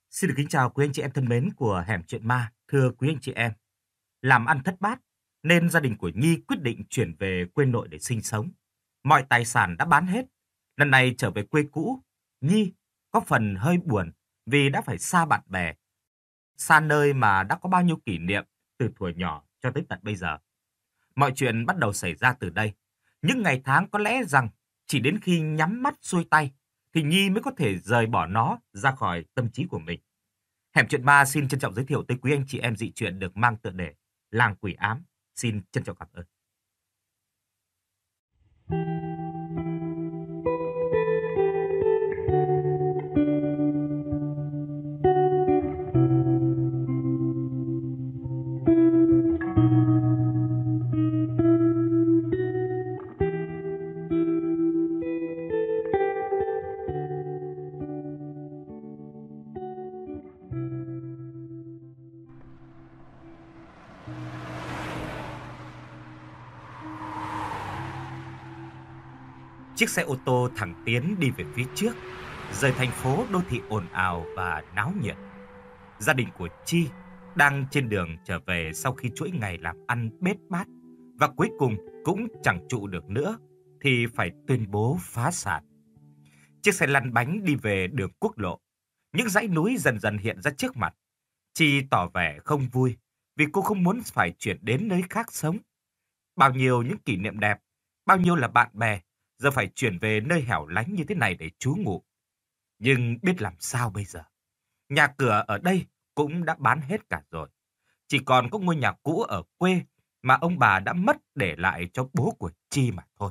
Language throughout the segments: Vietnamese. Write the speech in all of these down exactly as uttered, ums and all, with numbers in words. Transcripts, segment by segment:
Xin được kính chào quý anh chị em thân mến của Hẻm Chuyện Ma. Thưa quý anh chị em, làm ăn thất bát nên gia đình của Nhi quyết định chuyển về quê nội để sinh sống. Mọi tài sản đã bán hết. Lần này trở về quê cũ, Nhi có phần hơi buồn vì đã phải xa bạn bè, xa nơi mà đã có bao nhiêu kỷ niệm từ thuở nhỏ cho tới tận bây giờ. Mọi chuyện bắt đầu xảy ra từ đây. Những ngày tháng có lẽ rằng chỉ đến khi nhắm mắt xuôi tay thì Nhi mới có thể rời bỏ nó ra khỏi tâm trí của mình. Hẻm Chuyện Ma xin trân trọng giới thiệu tới quý anh chị em dị truyện được mang tựa đề Làng Quỷ Ám. Xin trân trọng cảm ơn. Chiếc xe ô tô thẳng tiến đi về phía trước, rời thành phố đô thị ồn ào và náo nhiệt. Gia đình của Chi đang trên đường trở về sau khi chuỗi ngày làm ăn bết bát và cuối cùng cũng chẳng trụ được nữa thì phải tuyên bố phá sản. Chiếc xe lăn bánh đi về đường quốc lộ. Những dãy núi dần dần hiện ra trước mặt. Chi tỏ vẻ không vui vì cô không muốn phải chuyển đến nơi khác sống. Bao nhiêu những kỷ niệm đẹp, bao nhiêu là bạn bè, giờ phải chuyển về nơi hẻo lánh như thế này để trú ngụ. Nhưng biết làm sao bây giờ? Nhà cửa ở đây cũng đã bán hết cả rồi. Chỉ còn có ngôi nhà cũ ở quê mà ông bà đã mất để lại cho bố của Chi mà thôi.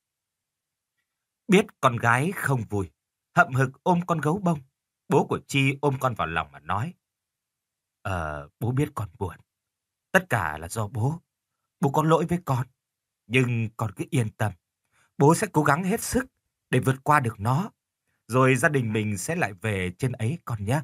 Biết con gái không vui, hậm hực ôm con gấu bông. Bố của Chi ôm con vào lòng mà nói: Ờ, bố biết con buồn. Tất cả là do bố. Bố có lỗi với con. Nhưng con cứ yên tâm. Bố sẽ cố gắng hết sức để vượt qua được nó. Rồi gia đình mình sẽ lại về trên ấy con nhé.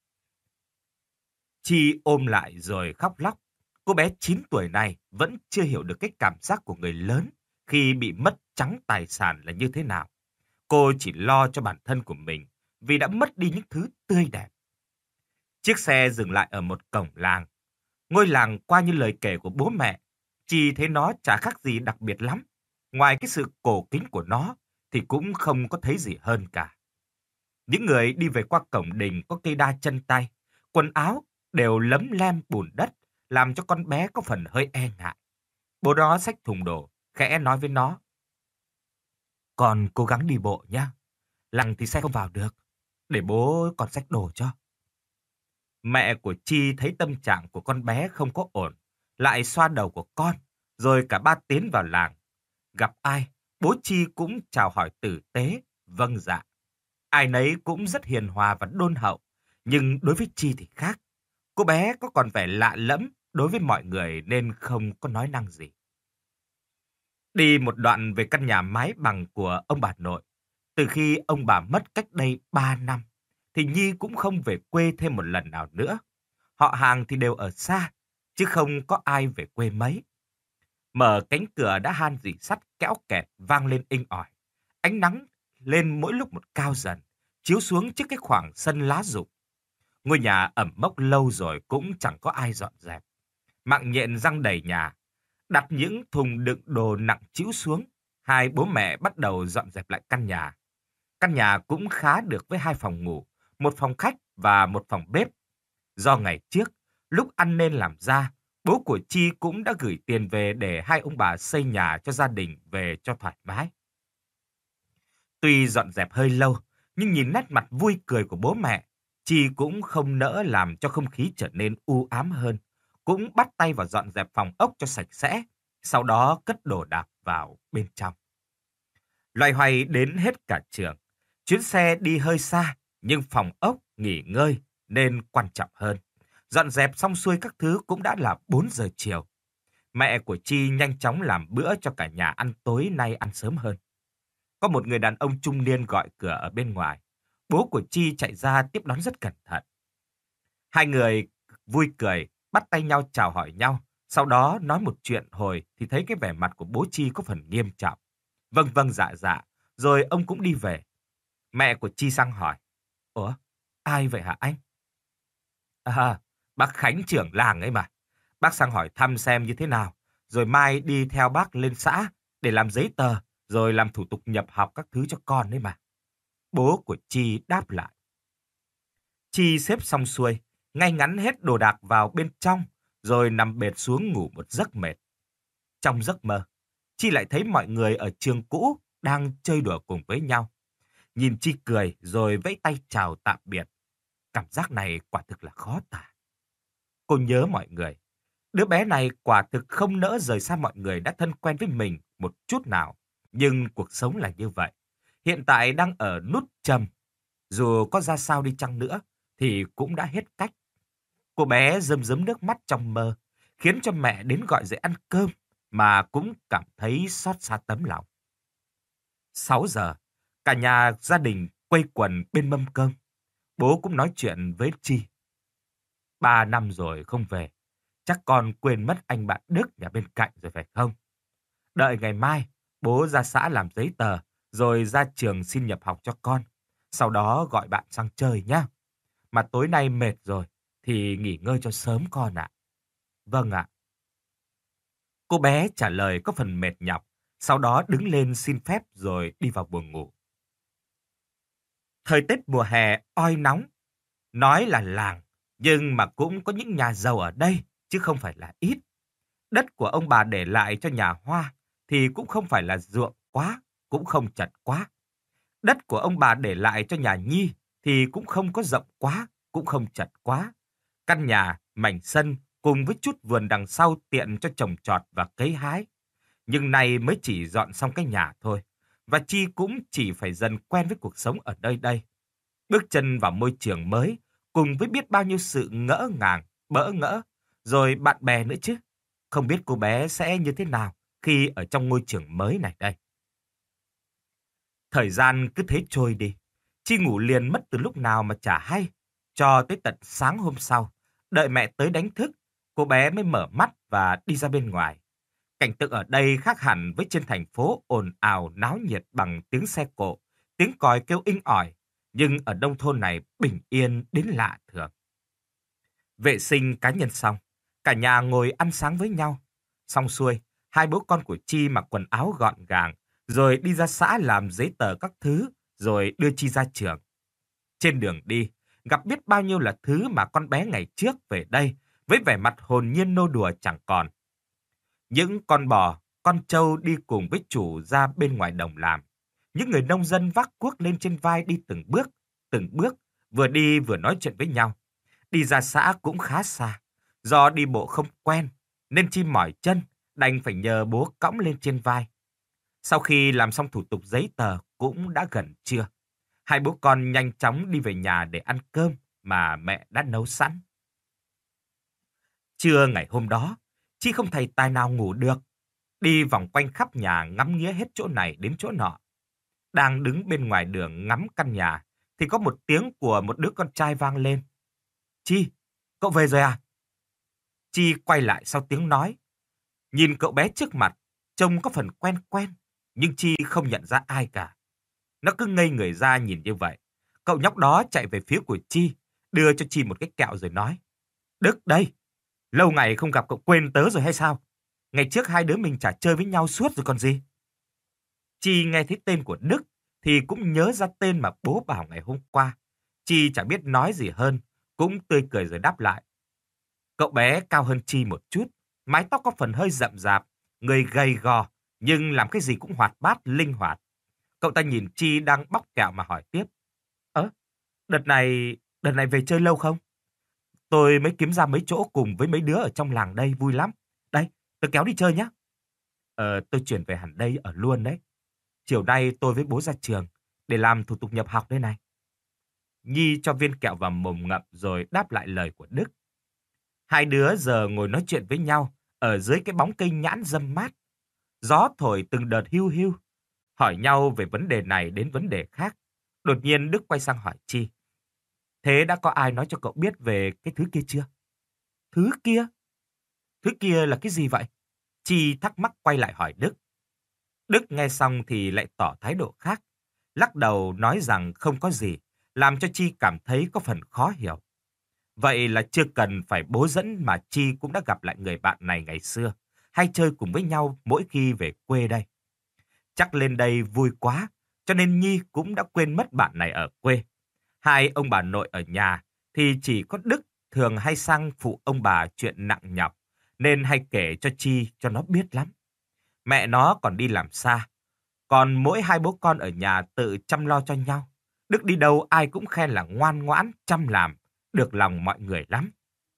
Chi ôm lại rồi khóc lóc. Cô bé chín tuổi này vẫn chưa hiểu được cái cảm giác của người lớn khi bị mất trắng tài sản là như thế nào. Cô chỉ lo cho bản thân của mình vì đã mất đi những thứ tươi đẹp. Chiếc xe dừng lại ở một cổng làng. Ngôi làng qua như lời kể của bố mẹ, Chi thấy nó chả khác gì đặc biệt lắm. Ngoài cái sự cổ kính của nó thì cũng không có thấy gì hơn cả. Những người đi về qua cổng đình có cây đa chân tay, quần áo đều lấm lem bùn đất, làm cho con bé có phần hơi e ngại. Bố đó xách thùng đồ, khẽ nói với nó: Con cố gắng đi bộ nhá, làng thì xe không vào được, để bố còn xách đồ cho. Mẹ của Chi thấy tâm trạng của con bé không có ổn, lại xoa đầu của con, rồi cả ba tiến vào làng. Gặp ai, bố Chi cũng chào hỏi tử tế, vâng dạ. Ai nấy cũng rất hiền hòa và đôn hậu, nhưng đối với Chi thì khác. Cô bé có còn vẻ lạ lẫm đối với mọi người nên không có nói năng gì. Đi một đoạn về căn nhà mái bằng của ông bà nội. Từ khi ông bà mất cách đây ba năm, thì Nhi cũng không về quê thêm một lần nào nữa. Họ hàng thì đều ở xa, chứ không có ai về quê mấy. Mở cánh cửa đã han rỉ sắt kéo kẹt vang lên inh ỏi. Ánh nắng lên mỗi lúc một cao dần, chiếu xuống trước cái khoảng sân lá rụng. Ngôi nhà ẩm mốc lâu rồi cũng chẳng có ai dọn dẹp. Mạng nhện răng đầy nhà, đặt những thùng đựng đồ nặng trĩu xuống. Hai bố mẹ bắt đầu dọn dẹp lại căn nhà. Căn nhà cũng khá được với hai phòng ngủ, một phòng khách và một phòng bếp. Do ngày trước, lúc ăn nên làm ra, bố của Chi cũng đã gửi tiền về để hai ông bà xây nhà cho gia đình về cho thoải mái. Tuy dọn dẹp hơi lâu, nhưng nhìn nét mặt vui cười của bố mẹ, Chi cũng không nỡ làm cho không khí trở nên u ám hơn. Cũng bắt tay vào dọn dẹp phòng ốc cho sạch sẽ, sau đó cất đồ đạc vào bên trong. Loay hoay đến hết cả trường. Chuyến xe đi hơi xa, nhưng phòng ốc nghỉ ngơi nên quan trọng hơn. Dọn dẹp xong xuôi các thứ cũng đã là bốn giờ chiều. Mẹ của Chi nhanh chóng làm bữa cho cả nhà ăn tối nay ăn sớm hơn. Có một người đàn ông trung niên gọi cửa ở bên ngoài. Bố của Chi chạy ra tiếp đón rất cẩn thận. Hai người vui cười, bắt tay nhau chào hỏi nhau. Sau đó nói một chuyện hồi thì thấy cái vẻ mặt của bố Chi có phần nghiêm trọng. Vâng vâng dạ dạ, rồi ông cũng đi về. Mẹ của Chi sang hỏi: Ủa, ai vậy hả anh? À, bác Khánh trưởng làng ấy mà. Bác sang hỏi thăm xem như thế nào, rồi mai đi theo bác lên xã để làm giấy tờ, rồi làm thủ tục nhập học các thứ cho con đấy mà. Bố của Chi đáp lại. Chi xếp xong xuôi, ngay ngắn hết đồ đạc vào bên trong, rồi nằm bệt xuống ngủ một giấc mệt. Trong giấc mơ, Chi lại thấy mọi người ở trường cũ đang chơi đùa cùng với nhau. Nhìn Chi cười rồi vẫy tay chào tạm biệt. Cảm giác này quả thực là khó tả. Cô nhớ mọi người. Đứa bé này quả thực không nỡ rời xa mọi người đã thân quen với mình một chút nào. Nhưng cuộc sống là như vậy. Hiện tại đang ở nút trầm. Dù có ra sao đi chăng nữa thì cũng đã hết cách. Cô bé rơm rớm nước mắt trong mơ, khiến cho mẹ đến gọi dậy ăn cơm mà cũng cảm thấy xót xa tấm lòng. Sáu giờ, cả nhà gia đình quây quần bên mâm cơm. Bố cũng nói chuyện với Chi. Ba năm rồi không về, chắc con quên mất anh bạn Đức nhà bên cạnh rồi phải không? Đợi ngày mai, bố ra xã làm giấy tờ, rồi ra trường xin nhập học cho con. Sau đó gọi bạn sang chơi nhé. Mà tối nay mệt rồi, thì nghỉ ngơi cho sớm con ạ. Vâng ạ. Cô bé trả lời có phần mệt nhọc, sau đó đứng lên xin phép rồi đi vào buồng ngủ. Thời tiết mùa hè oi nóng, nói là làng, nhưng mà cũng có những nhà giàu ở đây, chứ không phải là ít. Đất của ông bà để lại cho nhà Hoa thì cũng không phải là ruộng quá, cũng không chật quá. Đất của ông bà để lại cho nhà Nhi thì cũng không có rộng quá, cũng không chật quá. Căn nhà, mảnh sân cùng với chút vườn đằng sau tiện cho trồng trọt và cấy hái. Nhưng nay mới chỉ dọn xong cái nhà thôi, và Chi cũng chỉ phải dần quen với cuộc sống ở nơi đây. Bước chân vào môi trường mới, cùng với biết bao nhiêu sự ngỡ ngàng, bỡ ngỡ, rồi bạn bè nữa chứ. Không biết cô bé sẽ như thế nào khi ở trong ngôi trường mới này đây. Thời gian cứ thế trôi đi. Chi ngủ liền mất từ lúc nào mà chả hay. Cho tới tận sáng hôm sau, đợi mẹ tới đánh thức, cô bé mới mở mắt và đi ra bên ngoài. Cảnh tượng ở đây khác hẳn với trên thành phố ồn ào náo nhiệt bằng tiếng xe cộ, tiếng còi kêu inh ỏi. Nhưng ở nông thôn này bình yên đến lạ thường. Vệ sinh cá nhân xong, cả nhà ngồi ăn sáng với nhau. Xong xuôi, hai bố con của Chi mặc quần áo gọn gàng, rồi đi ra xã làm giấy tờ các thứ, rồi đưa Chi ra trường. Trên đường đi, gặp biết bao nhiêu là thứ mà con bé ngày trước về đây, với vẻ mặt hồn nhiên nô đùa chẳng còn. Những con bò, con trâu đi cùng với chủ ra bên ngoài đồng làm. Những người nông dân vác cuốc lên trên vai đi từng bước, từng bước, vừa đi vừa nói chuyện với nhau. Đi ra xã cũng khá xa, do đi bộ không quen, nên Chi mỏi chân, đành phải nhờ bố cõng lên trên vai. Sau khi làm xong thủ tục giấy tờ cũng đã gần trưa. Hai bố con nhanh chóng đi về nhà để ăn cơm mà mẹ đã nấu sẵn. Trưa ngày hôm đó, Chi không thầy tài nào ngủ được. Đi vòng quanh khắp nhà ngắm nghía hết chỗ này đến chỗ nọ. Đang đứng bên ngoài đường ngắm căn nhà, thì có một tiếng của một đứa con trai vang lên. Chi, cậu về rồi à? Chi quay lại sau tiếng nói. Nhìn cậu bé trước mặt, trông có phần quen quen, nhưng Chi không nhận ra ai cả. Nó cứ ngây người ra nhìn như vậy. Cậu nhóc đó chạy về phía của Chi, đưa cho Chi một cái kẹo rồi nói. Đức đây, lâu ngày không gặp cậu quên tớ rồi hay sao? Ngày trước hai đứa mình chả chơi với nhau suốt rồi còn gì. Chi nghe thấy tên của Đức thì cũng nhớ ra tên mà bố bảo ngày hôm qua. Chi chả biết nói gì hơn, cũng tươi cười rồi đáp lại. Cậu bé cao hơn Chi một chút, mái tóc có phần hơi rậm rạp, người gầy gò, nhưng làm cái gì cũng hoạt bát, linh hoạt. Cậu ta nhìn Chi đang bóc kẹo mà hỏi tiếp. Ơ, đợt này, đợt này về chơi lâu không? Tôi mới kiếm ra mấy chỗ cùng với mấy đứa ở trong làng đây, vui lắm. Đây, tôi kéo đi chơi nhé. Ờ, tôi chuyển về hẳn đây ở luôn đấy. Chiều nay tôi với bố ra trường để làm thủ tục nhập học đây này. Nhi cho viên kẹo vào mồm ngậm rồi đáp lại lời của Đức. Hai đứa giờ ngồi nói chuyện với nhau ở dưới cái bóng cây nhãn râm mát. Gió thổi từng đợt hiu hiu, hỏi nhau về vấn đề này đến vấn đề khác. Đột nhiên Đức quay sang hỏi Chi. Thế đã có ai nói cho cậu biết về cái thứ kia chưa? Thứ kia? Thứ kia là cái gì vậy? Chi thắc mắc quay lại hỏi Đức. Đức nghe xong thì lại tỏ thái độ khác. Lắc đầu nói rằng không có gì, làm cho Chi cảm thấy có phần khó hiểu. Vậy là chưa cần phải bố dẫn mà Chi cũng đã gặp lại người bạn này ngày xưa, hay chơi cùng với nhau mỗi khi về quê đây. Chắc lên đây vui quá, cho nên Nhi cũng đã quên mất bạn này ở quê. Hai ông bà nội ở nhà thì chỉ có Đức thường hay sang phụ ông bà chuyện nặng nhọc, nên hay kể cho Chi cho nó biết lắm. Mẹ nó còn đi làm xa, còn mỗi hai bố con ở nhà tự chăm lo cho nhau. Đức đi đâu ai cũng khen là ngoan ngoãn, chăm làm, được lòng mọi người lắm.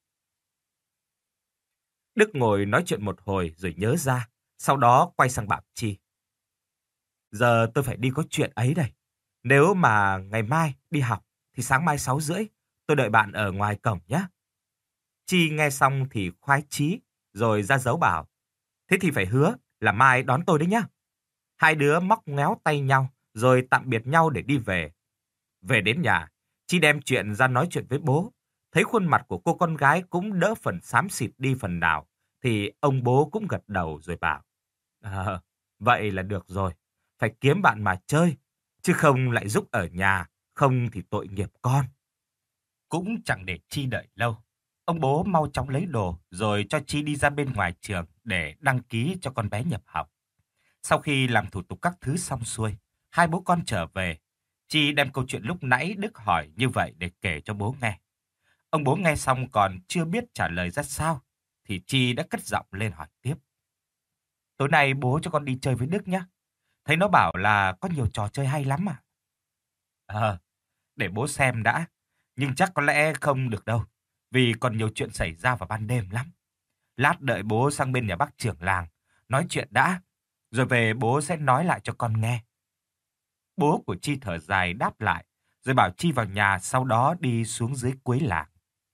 Đức ngồi nói chuyện một hồi rồi nhớ ra, sau đó quay sang bảo Chi. Giờ tôi phải đi có chuyện ấy đây. Nếu mà ngày mai đi học thì sáng mai sáu rưỡi tôi đợi bạn ở ngoài cổng nhé. Chi nghe xong thì khoái chí rồi ra dấu bảo. Thế thì phải hứa là mai đón tôi đấy nhá. Hai đứa móc ngéo tay nhau rồi tạm biệt nhau để đi về. Về đến nhà, Chi đem chuyện ra nói chuyện với bố. Thấy khuôn mặt của cô con gái cũng đỡ phần xám xịt đi phần nào, thì ông bố cũng gật đầu rồi bảo. À, vậy là được rồi. Phải kiếm bạn mà chơi, chứ không lại giúp ở nhà, không thì tội nghiệp con. Cũng chẳng để Chi đợi lâu. Ông bố mau chóng lấy đồ rồi cho Chi đi ra bên ngoài trường để đăng ký cho con bé nhập học. Sau khi làm thủ tục các thứ xong xuôi, hai bố con trở về. Chi đem câu chuyện lúc nãy Đức hỏi như vậy để kể cho bố nghe. Ông bố nghe xong còn chưa biết trả lời ra sao, thì Chi đã cất giọng lên hỏi tiếp. Tối nay bố cho con đi chơi với Đức nhé. Thấy nó bảo là có nhiều trò chơi hay lắm à? Ờ, để bố xem đã. Nhưng chắc có lẽ không được đâu, vì còn nhiều chuyện xảy ra vào ban đêm lắm. Lát đợi bố sang bên nhà bác trưởng làng, nói chuyện đã, rồi về bố sẽ nói lại cho con nghe. Bố của Chi thở dài đáp lại, rồi bảo Chi vào nhà, sau đó đi xuống dưới cuối làng.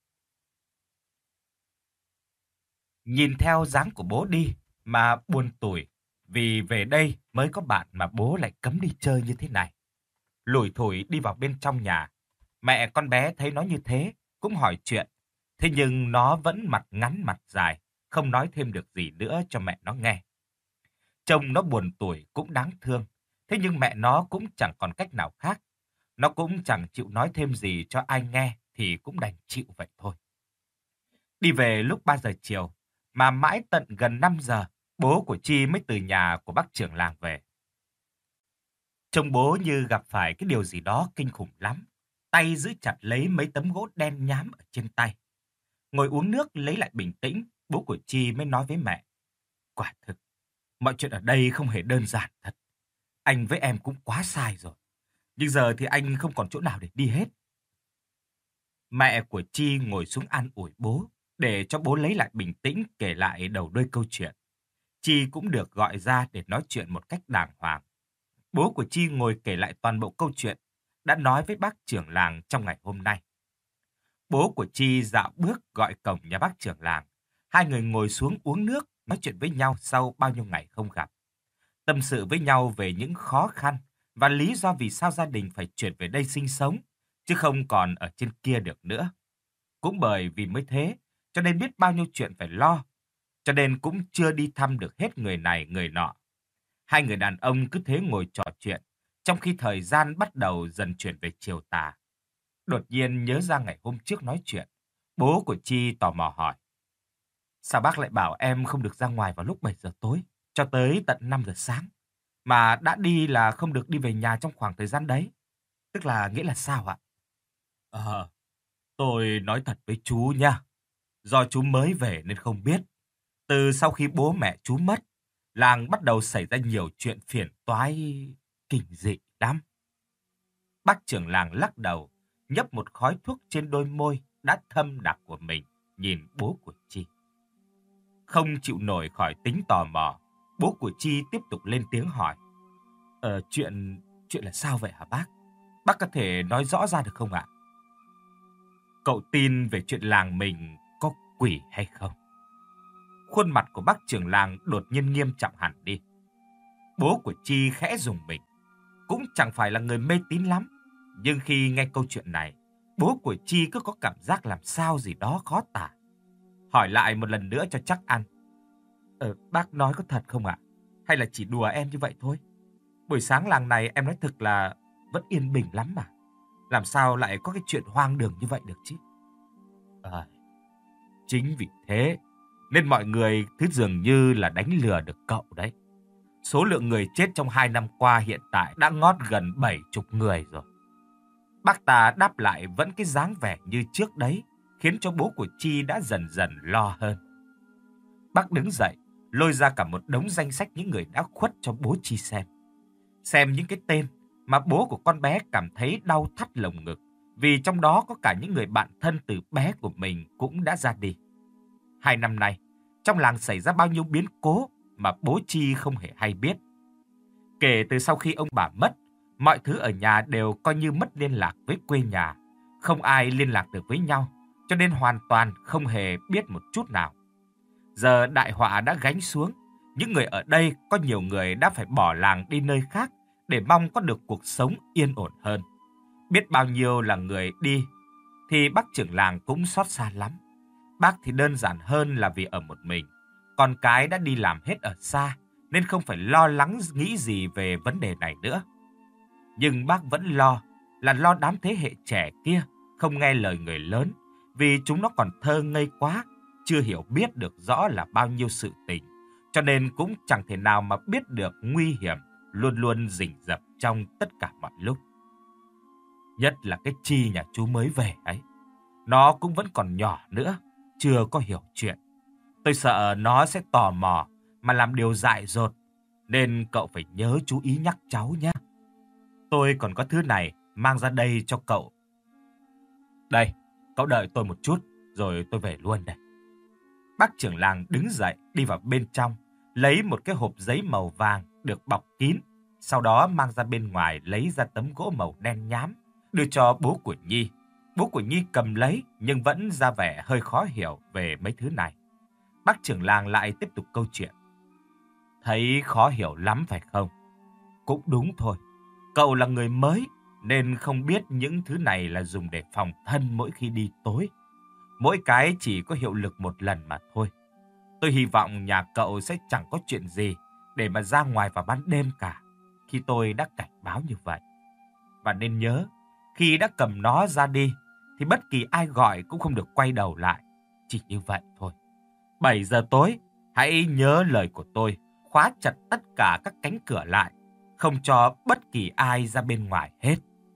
Nhìn theo dáng của bố đi mà buồn tủi, vì về đây mới có bạn mà bố lại cấm đi chơi như thế này. Lủi thủi đi vào bên trong nhà, mẹ con bé thấy nó như thế, cũng hỏi chuyện. Thế nhưng nó vẫn mặt ngắn mặt dài, không nói thêm được gì nữa cho mẹ nó nghe. Trông nó buồn tủi cũng đáng thương, thế nhưng mẹ nó cũng chẳng còn cách nào khác. Nó cũng chẳng chịu nói thêm gì cho ai nghe thì cũng đành chịu vậy thôi. Đi về lúc ba giờ chiều, mà mãi tận gần năm giờ, bố của Chi mới từ nhà của bác trưởng làng về. Trông bố như gặp phải cái điều gì đó kinh khủng lắm. Tay giữ chặt lấy mấy tấm gỗ đen nhám ở trên tay. Ngồi uống nước lấy lại bình tĩnh, bố của Chi mới nói với mẹ. Quả thực, mọi chuyện ở đây không hề đơn giản thật. Anh với em cũng quá sai rồi. Nhưng giờ thì anh không còn chỗ nào để đi hết. Mẹ của Chi ngồi xuống an ủi bố, để cho bố lấy lại bình tĩnh kể lại đầu đuôi câu chuyện. Chi cũng được gọi ra để nói chuyện một cách đàng hoàng. Bố của Chi ngồi kể lại toàn bộ câu chuyện đã nói với bác trưởng làng trong ngày hôm nay. Bố của Chi dạo bước gọi cổng nhà bác trưởng làng. Hai người ngồi xuống uống nước, nói chuyện với nhau sau bao nhiêu ngày không gặp. Tâm sự với nhau về những khó khăn và lý do vì sao gia đình phải chuyển về đây sinh sống, chứ không còn ở trên kia được nữa. Cũng bởi vì mới thế, cho nên biết bao nhiêu chuyện phải lo, cho nên cũng chưa đi thăm được hết người này người nọ. Hai người đàn ông cứ thế ngồi trò chuyện, trong khi thời gian bắt đầu dần chuyển về chiều tà. Đột nhiên nhớ ra ngày hôm trước nói chuyện, bố của Chi tò mò hỏi. Sao bác lại bảo em không được ra ngoài vào lúc bảy giờ tối, cho tới tận năm giờ sáng, mà đã đi là không được đi về nhà trong khoảng thời gian đấy? Tức là nghĩa là sao ạ? Ờ, tôi nói thật với chú nha, do chú mới về nên không biết. Từ sau khi bố mẹ chú mất, làng bắt đầu xảy ra nhiều chuyện phiền toái kinh dị lắm. Bác trưởng làng lắc đầu, nhấp một khói thuốc trên đôi môi đã thâm đặc của mình, nhìn bố của Chi. Không chịu nổi khỏi tính tò mò, bố của Chi tiếp tục lên tiếng hỏi. Ờ, chuyện... chuyện là sao vậy hả bác? Bác có thể nói rõ ra được không ạ? Cậu tin về chuyện làng mình có quỷ hay không? Khuôn mặt của bác trưởng làng đột nhiên nghiêm trọng hẳn đi. Bố của Chi khẽ rùng mình. Cũng chẳng phải là người mê tín lắm, nhưng khi nghe câu chuyện này, bố của Chi cứ có cảm giác làm sao gì đó khó tả. Hỏi lại một lần nữa cho chắc ăn. Ờ, bác nói có thật không ạ? Hay là chỉ đùa em như vậy thôi? Buổi sáng làng này em nói thực là vẫn yên bình lắm mà. Làm sao lại có cái chuyện hoang đường như vậy được chứ? À, chính vì thế nên mọi người cứ dường như là đánh lừa được cậu đấy. Số lượng người chết trong hai năm qua hiện tại đã ngót gần bảy chục người rồi. Bác ta đáp lại vẫn cái dáng vẻ như trước đấy, khiến cho bố của Chi đã dần dần lo hơn. Bác đứng dậy, lôi ra cả một đống danh sách những người đã khuất cho bố Chi xem. Xem những cái tên mà bố của con bé cảm thấy đau thắt lồng ngực, vì trong đó có cả những người bạn thân từ bé của mình cũng đã ra đi. Hai năm nay, trong làng xảy ra bao nhiêu biến cố mà bố Chi không hề hay biết. Kể từ sau khi ông bà mất, mọi thứ ở nhà đều coi như mất liên lạc với quê nhà. Không ai liên lạc được với nhau, cho nên hoàn toàn không hề biết một chút nào. Giờ đại họa đã gánh xuống, những người ở đây có nhiều người đã phải bỏ làng đi nơi khác để mong có được cuộc sống yên ổn hơn. Biết bao nhiêu là người đi, thì bác trưởng làng cũng xót xa lắm. Bác thì đơn giản hơn là vì ở một mình, con cái đã đi làm hết ở xa, nên không phải lo lắng nghĩ gì về vấn đề này nữa. Nhưng bác vẫn lo, là lo đám thế hệ trẻ kia không nghe lời người lớn, vì chúng nó còn thơ ngây quá, chưa hiểu biết được rõ là bao nhiêu sự tình, cho nên cũng chẳng thể nào mà biết được nguy hiểm luôn luôn rình rập trong tất cả mọi lúc. Nhất là cái Chi nhà chú mới về ấy, nó cũng vẫn còn nhỏ nữa, chưa có hiểu chuyện. Tôi sợ nó sẽ tò mò mà làm điều dại dột, nên cậu phải nhớ chú ý nhắc cháu nhé. Tôi còn có thứ này mang ra đây cho cậu. Đây, cậu đợi tôi một chút, rồi tôi về luôn đây. Bác trưởng làng đứng dậy đi vào bên trong, lấy một cái hộp giấy màu vàng được bọc kín, sau đó mang ra bên ngoài lấy ra tấm gỗ màu đen nhám, đưa cho bố của Nhi. Bố của Nhi cầm lấy nhưng vẫn ra vẻ hơi khó hiểu về mấy thứ này. Bác trưởng làng lại tiếp tục câu chuyện. Thấy khó hiểu lắm phải không? Cũng đúng thôi. Cậu là người mới nên không biết những thứ này là dùng để phòng thân mỗi khi đi tối. Mỗi cái chỉ có hiệu lực một lần mà thôi. Tôi hy vọng nhà cậu sẽ chẳng có chuyện gì để mà ra ngoài vào ban đêm cả, khi tôi đã cảnh báo như vậy. Và nên nhớ, khi đã cầm nó ra đi thì bất kỳ ai gọi cũng không được quay đầu lại. Chỉ như vậy thôi. bảy giờ tối, hãy nhớ lời của tôi, khóa chặt tất cả các cánh cửa lại, không cho bất kỳ ai ra bên ngoài hết.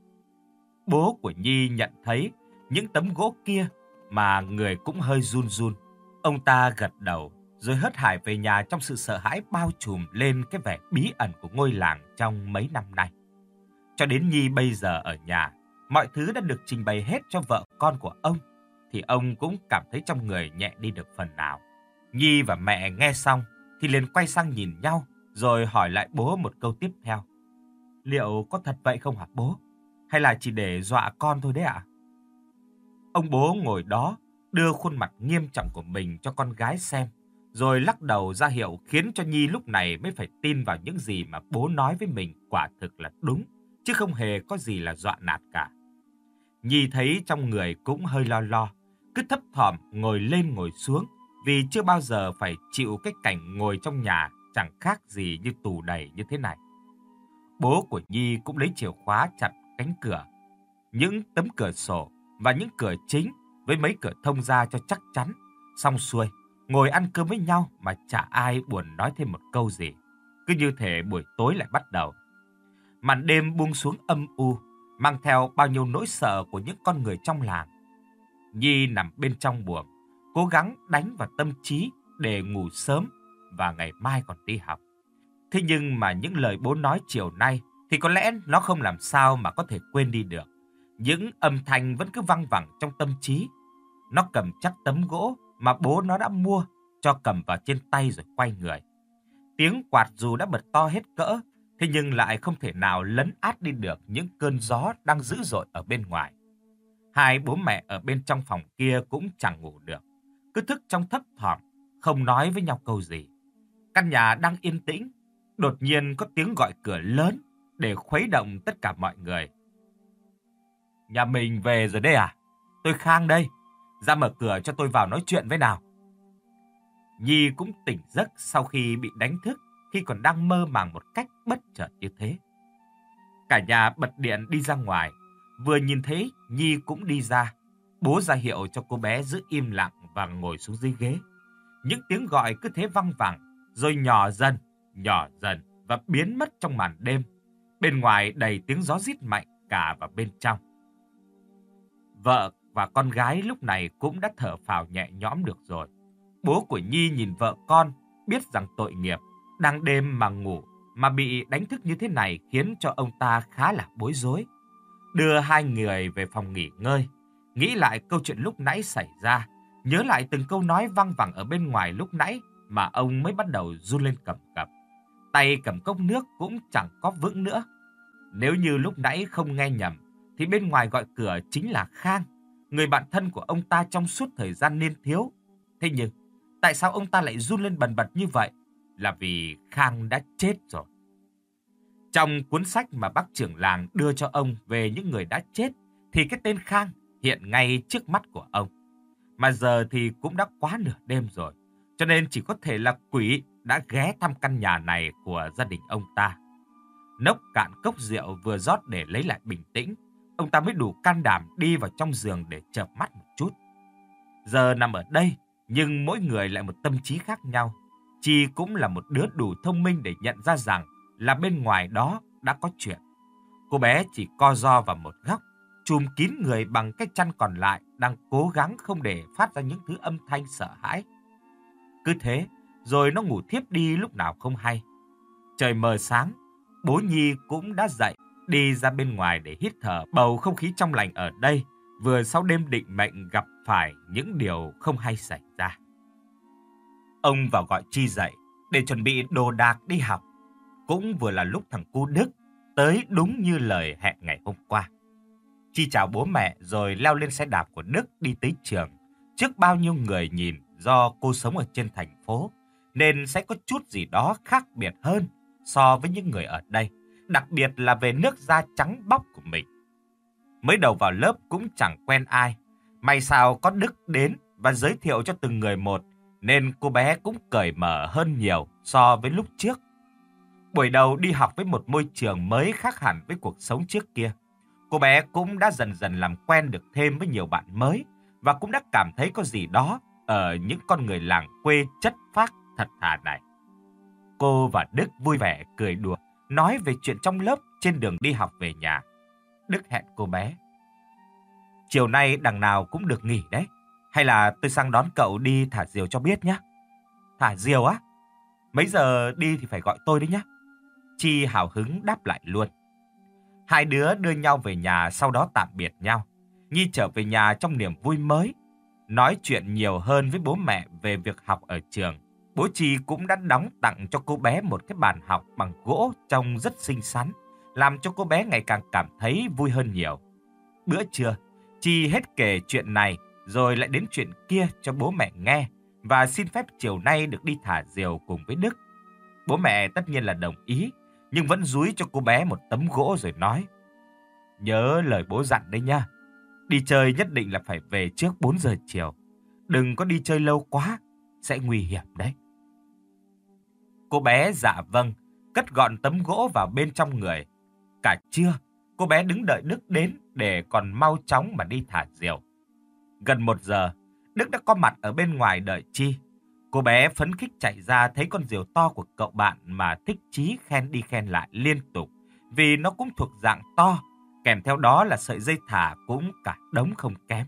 Bố của Nhi nhận thấy những tấm gỗ kia mà người cũng hơi run run. Ông ta gật đầu rồi hớt hải về nhà trong sự sợ hãi bao trùm lên cái vẻ bí ẩn của ngôi làng trong mấy năm nay. Cho đến Nhi bây giờ ở nhà, mọi thứ đã được trình bày hết cho vợ con của ông, thì ông cũng cảm thấy trong người nhẹ đi được phần nào. Nhi và mẹ nghe xong thì liền quay sang nhìn nhau, rồi hỏi lại bố một câu tiếp theo. Liệu có thật vậy không hả bố? Hay là chỉ để dọa con thôi đấy ạ? Ông bố ngồi đó, đưa khuôn mặt nghiêm trọng của mình cho con gái xem, rồi lắc đầu ra hiệu khiến cho Nhi lúc này mới phải tin vào những gì mà bố nói với mình quả thực là đúng, chứ không hề có gì là dọa nạt cả. Nhi thấy trong người cũng hơi lo lo, cứ thấp thỏm ngồi lên ngồi xuống, vì chưa bao giờ phải chịu cái cảnh ngồi trong nhà chẳng khác gì như tù đầy như thế này. Bố của Nhi cũng lấy chìa khóa chặt cánh cửa, những tấm cửa sổ và những cửa chính với mấy cửa thông ra cho chắc chắn. Xong xuôi, ngồi ăn cơm với nhau mà chả ai buồn nói thêm một câu gì. Cứ như thể buổi tối lại bắt đầu. Màn đêm buông xuống âm u, mang theo bao nhiêu nỗi sợ của những con người trong làng. Nhi nằm bên trong buồng, cố gắng đánh vào tâm trí để ngủ sớm và ngày mai còn đi học. Thế nhưng mà những lời bố nói chiều nay thì có lẽ nó không làm sao mà có thể quên đi được. Những âm thanh vẫn cứ văng vẳng trong tâm trí. Nó cầm chắc tấm gỗ mà bố nó đã mua, cho cầm vào trên tay rồi quay người. Tiếng quạt dù đã bật to hết cỡ, thế nhưng lại không thể nào lấn át đi được những cơn gió đang dữ dội ở bên ngoài. Hai bố mẹ ở bên trong phòng kia cũng chẳng ngủ được, cứ thức trong thấp thỏm, không nói với nhau câu gì. Căn nhà đang yên tĩnh, đột nhiên có tiếng gọi cửa lớn để khuấy động tất cả mọi người. Nhà mình về rồi đây à? Tôi Khang đây, ra mở cửa cho tôi vào nói chuyện với nào. Nhi cũng tỉnh giấc sau khi bị đánh thức khi còn đang mơ màng một cách bất chợt như thế. Cả nhà bật điện đi ra ngoài, vừa nhìn thấy Nhi cũng đi ra. Bố ra hiệu cho cô bé giữ im lặng và ngồi xuống dưới ghế. Những tiếng gọi cứ thế văng vẳng, rồi nhỏ dần, nhỏ dần và biến mất trong màn đêm. Bên ngoài đầy tiếng gió rít mạnh cả vào bên trong. Vợ và con gái lúc này cũng đã thở phào nhẹ nhõm được rồi. Bố của Nhi nhìn vợ con, biết rằng tội nghiệp, đang đêm mà ngủ mà bị đánh thức như thế này khiến cho ông ta khá là bối rối. Đưa hai người về phòng nghỉ ngơi, nghĩ lại câu chuyện lúc nãy xảy ra, nhớ lại từng câu nói văng vẳng ở bên ngoài lúc nãy mà ông mới bắt đầu run lên cầm cập. Tay cầm cốc nước cũng chẳng có vững nữa. Nếu như lúc nãy không nghe nhầm, thì bên ngoài gọi cửa chính là Khang, người bạn thân của ông ta trong suốt thời gian niên thiếu. Thế nhưng, tại sao ông ta lại run lên bần bật như vậy? Là vì Khang đã chết rồi. Trong cuốn sách mà bác trưởng làng đưa cho ông về những người đã chết, thì cái tên Khang hiện ngay trước mắt của ông. Mà giờ thì cũng đã quá nửa đêm rồi, cho nên chỉ có thể là quỷ đã ghé thăm căn nhà này của gia đình ông ta. Nốc cạn cốc rượu vừa rót để lấy lại bình tĩnh, ông ta mới đủ can đảm đi vào trong giường để chợp mắt một chút. Giờ nằm ở đây, nhưng mỗi người lại một tâm trí khác nhau. Chi cũng là một đứa đủ thông minh để nhận ra rằng là bên ngoài đó đã có chuyện. Cô bé chỉ co ro vào một góc, chùm kín người bằng cái chăn còn lại, đang cố gắng không để phát ra những thứ âm thanh sợ hãi. Cứ thế, rồi nó ngủ thiếp đi lúc nào không hay. Trời mờ sáng, bố Nhi cũng đã dậy, đi ra bên ngoài để hít thở bầu không khí trong lành ở đây, vừa sau đêm định mệnh gặp phải những điều không hay xảy ra. Ông vào gọi Chi dậy để chuẩn bị đồ đạc đi học. Cũng vừa là lúc thằng cu Đức tới đúng như lời hẹn ngày hôm qua. Chi chào bố mẹ rồi leo lên xe đạp của Đức đi tới trường. Trước bao nhiêu người nhìn, do cô sống ở trên thành phố, nên sẽ có chút gì đó khác biệt hơn so với những người ở đây, đặc biệt là về nước da trắng bóc của mình. Mới đầu vào lớp cũng chẳng quen ai. May sao có Đức đến và giới thiệu cho từng người một, nên cô bé cũng cởi mở hơn nhiều so với lúc trước. Buổi đầu đi học với một môi trường mới khác hẳn với cuộc sống trước kia, cô bé cũng đã dần dần làm quen được thêm với nhiều bạn mới và cũng đã cảm thấy có gì đó ở những con người làng quê chất phác thật thà này. Cô và Đức vui vẻ cười đùa, nói về chuyện trong lớp trên đường đi học về nhà. Đức hẹn cô bé: chiều nay đằng nào cũng được nghỉ đấy, hay là tôi sang đón cậu đi thả diều cho biết nhé. Thả diều á? Mấy giờ đi thì phải gọi tôi đấy nhé. Chi hào hứng đáp lại luôn. Hai đứa đưa nhau về nhà, sau đó tạm biệt nhau. Nhi trở về nhà trong niềm vui mới, nói chuyện nhiều hơn với bố mẹ về việc học ở trường. Bố Chi cũng đã đóng tặng cho cô bé một cái bàn học bằng gỗ trông rất xinh xắn, làm cho cô bé ngày càng cảm thấy vui hơn nhiều. Bữa trưa, Chi hết kể chuyện này rồi lại đến chuyện kia cho bố mẹ nghe và xin phép chiều nay được đi thả diều cùng với Đức. Bố mẹ tất nhiên là đồng ý, nhưng vẫn dúi cho cô bé một tấm gỗ rồi nói: nhớ lời bố dặn đấy nha. Đi chơi nhất định là phải về trước bốn giờ chiều. Đừng có đi chơi lâu quá, sẽ nguy hiểm đấy. Cô bé dạ vâng, cất gọn tấm gỗ vào bên trong người. Cả trưa, cô bé đứng đợi Đức đến để còn mau chóng mà đi thả diều. Gần một giờ, Đức đã có mặt ở bên ngoài đợi Chi. Cô bé phấn khích chạy ra thấy con diều to của cậu bạn mà thích chí khen đi khen lại liên tục, vì nó cũng thuộc dạng to, kèm theo đó là sợi dây thả cũng cả đống không kém.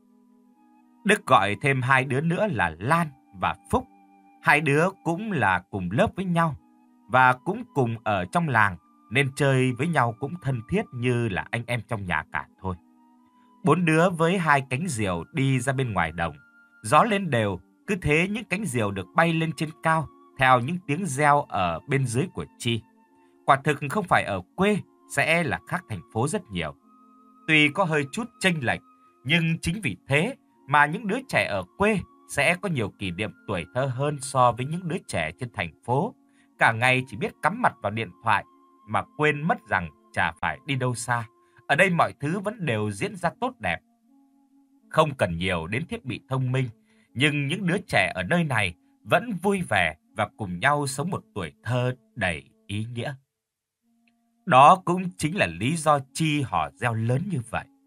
Đức gọi thêm hai đứa nữa là Lan và Phúc. Hai đứa cũng là cùng lớp với nhau và cũng cùng ở trong làng, nên chơi với nhau cũng thân thiết như là anh em trong nhà cả thôi. Bốn đứa với hai cánh diều đi ra bên ngoài đồng. Gió lên đều, cứ thế những cánh diều được bay lên trên cao theo những tiếng reo ở bên dưới của Chi. Quả thực không phải ở quê sẽ là khác thành phố rất nhiều. Tuy có hơi chút chênh lệch, nhưng chính vì thế mà những đứa trẻ ở quê sẽ có nhiều kỷ niệm tuổi thơ hơn so với những đứa trẻ trên thành phố. Cả ngày chỉ biết cắm mặt vào điện thoại mà quên mất rằng chả phải đi đâu xa. Ở đây mọi thứ vẫn đều diễn ra tốt đẹp. Không cần nhiều đến thiết bị thông minh, nhưng những đứa trẻ ở nơi này vẫn vui vẻ và cùng nhau sống một tuổi thơ đầy ý nghĩa. Đó cũng chính là lý do Chi hò reo lớn như vậy.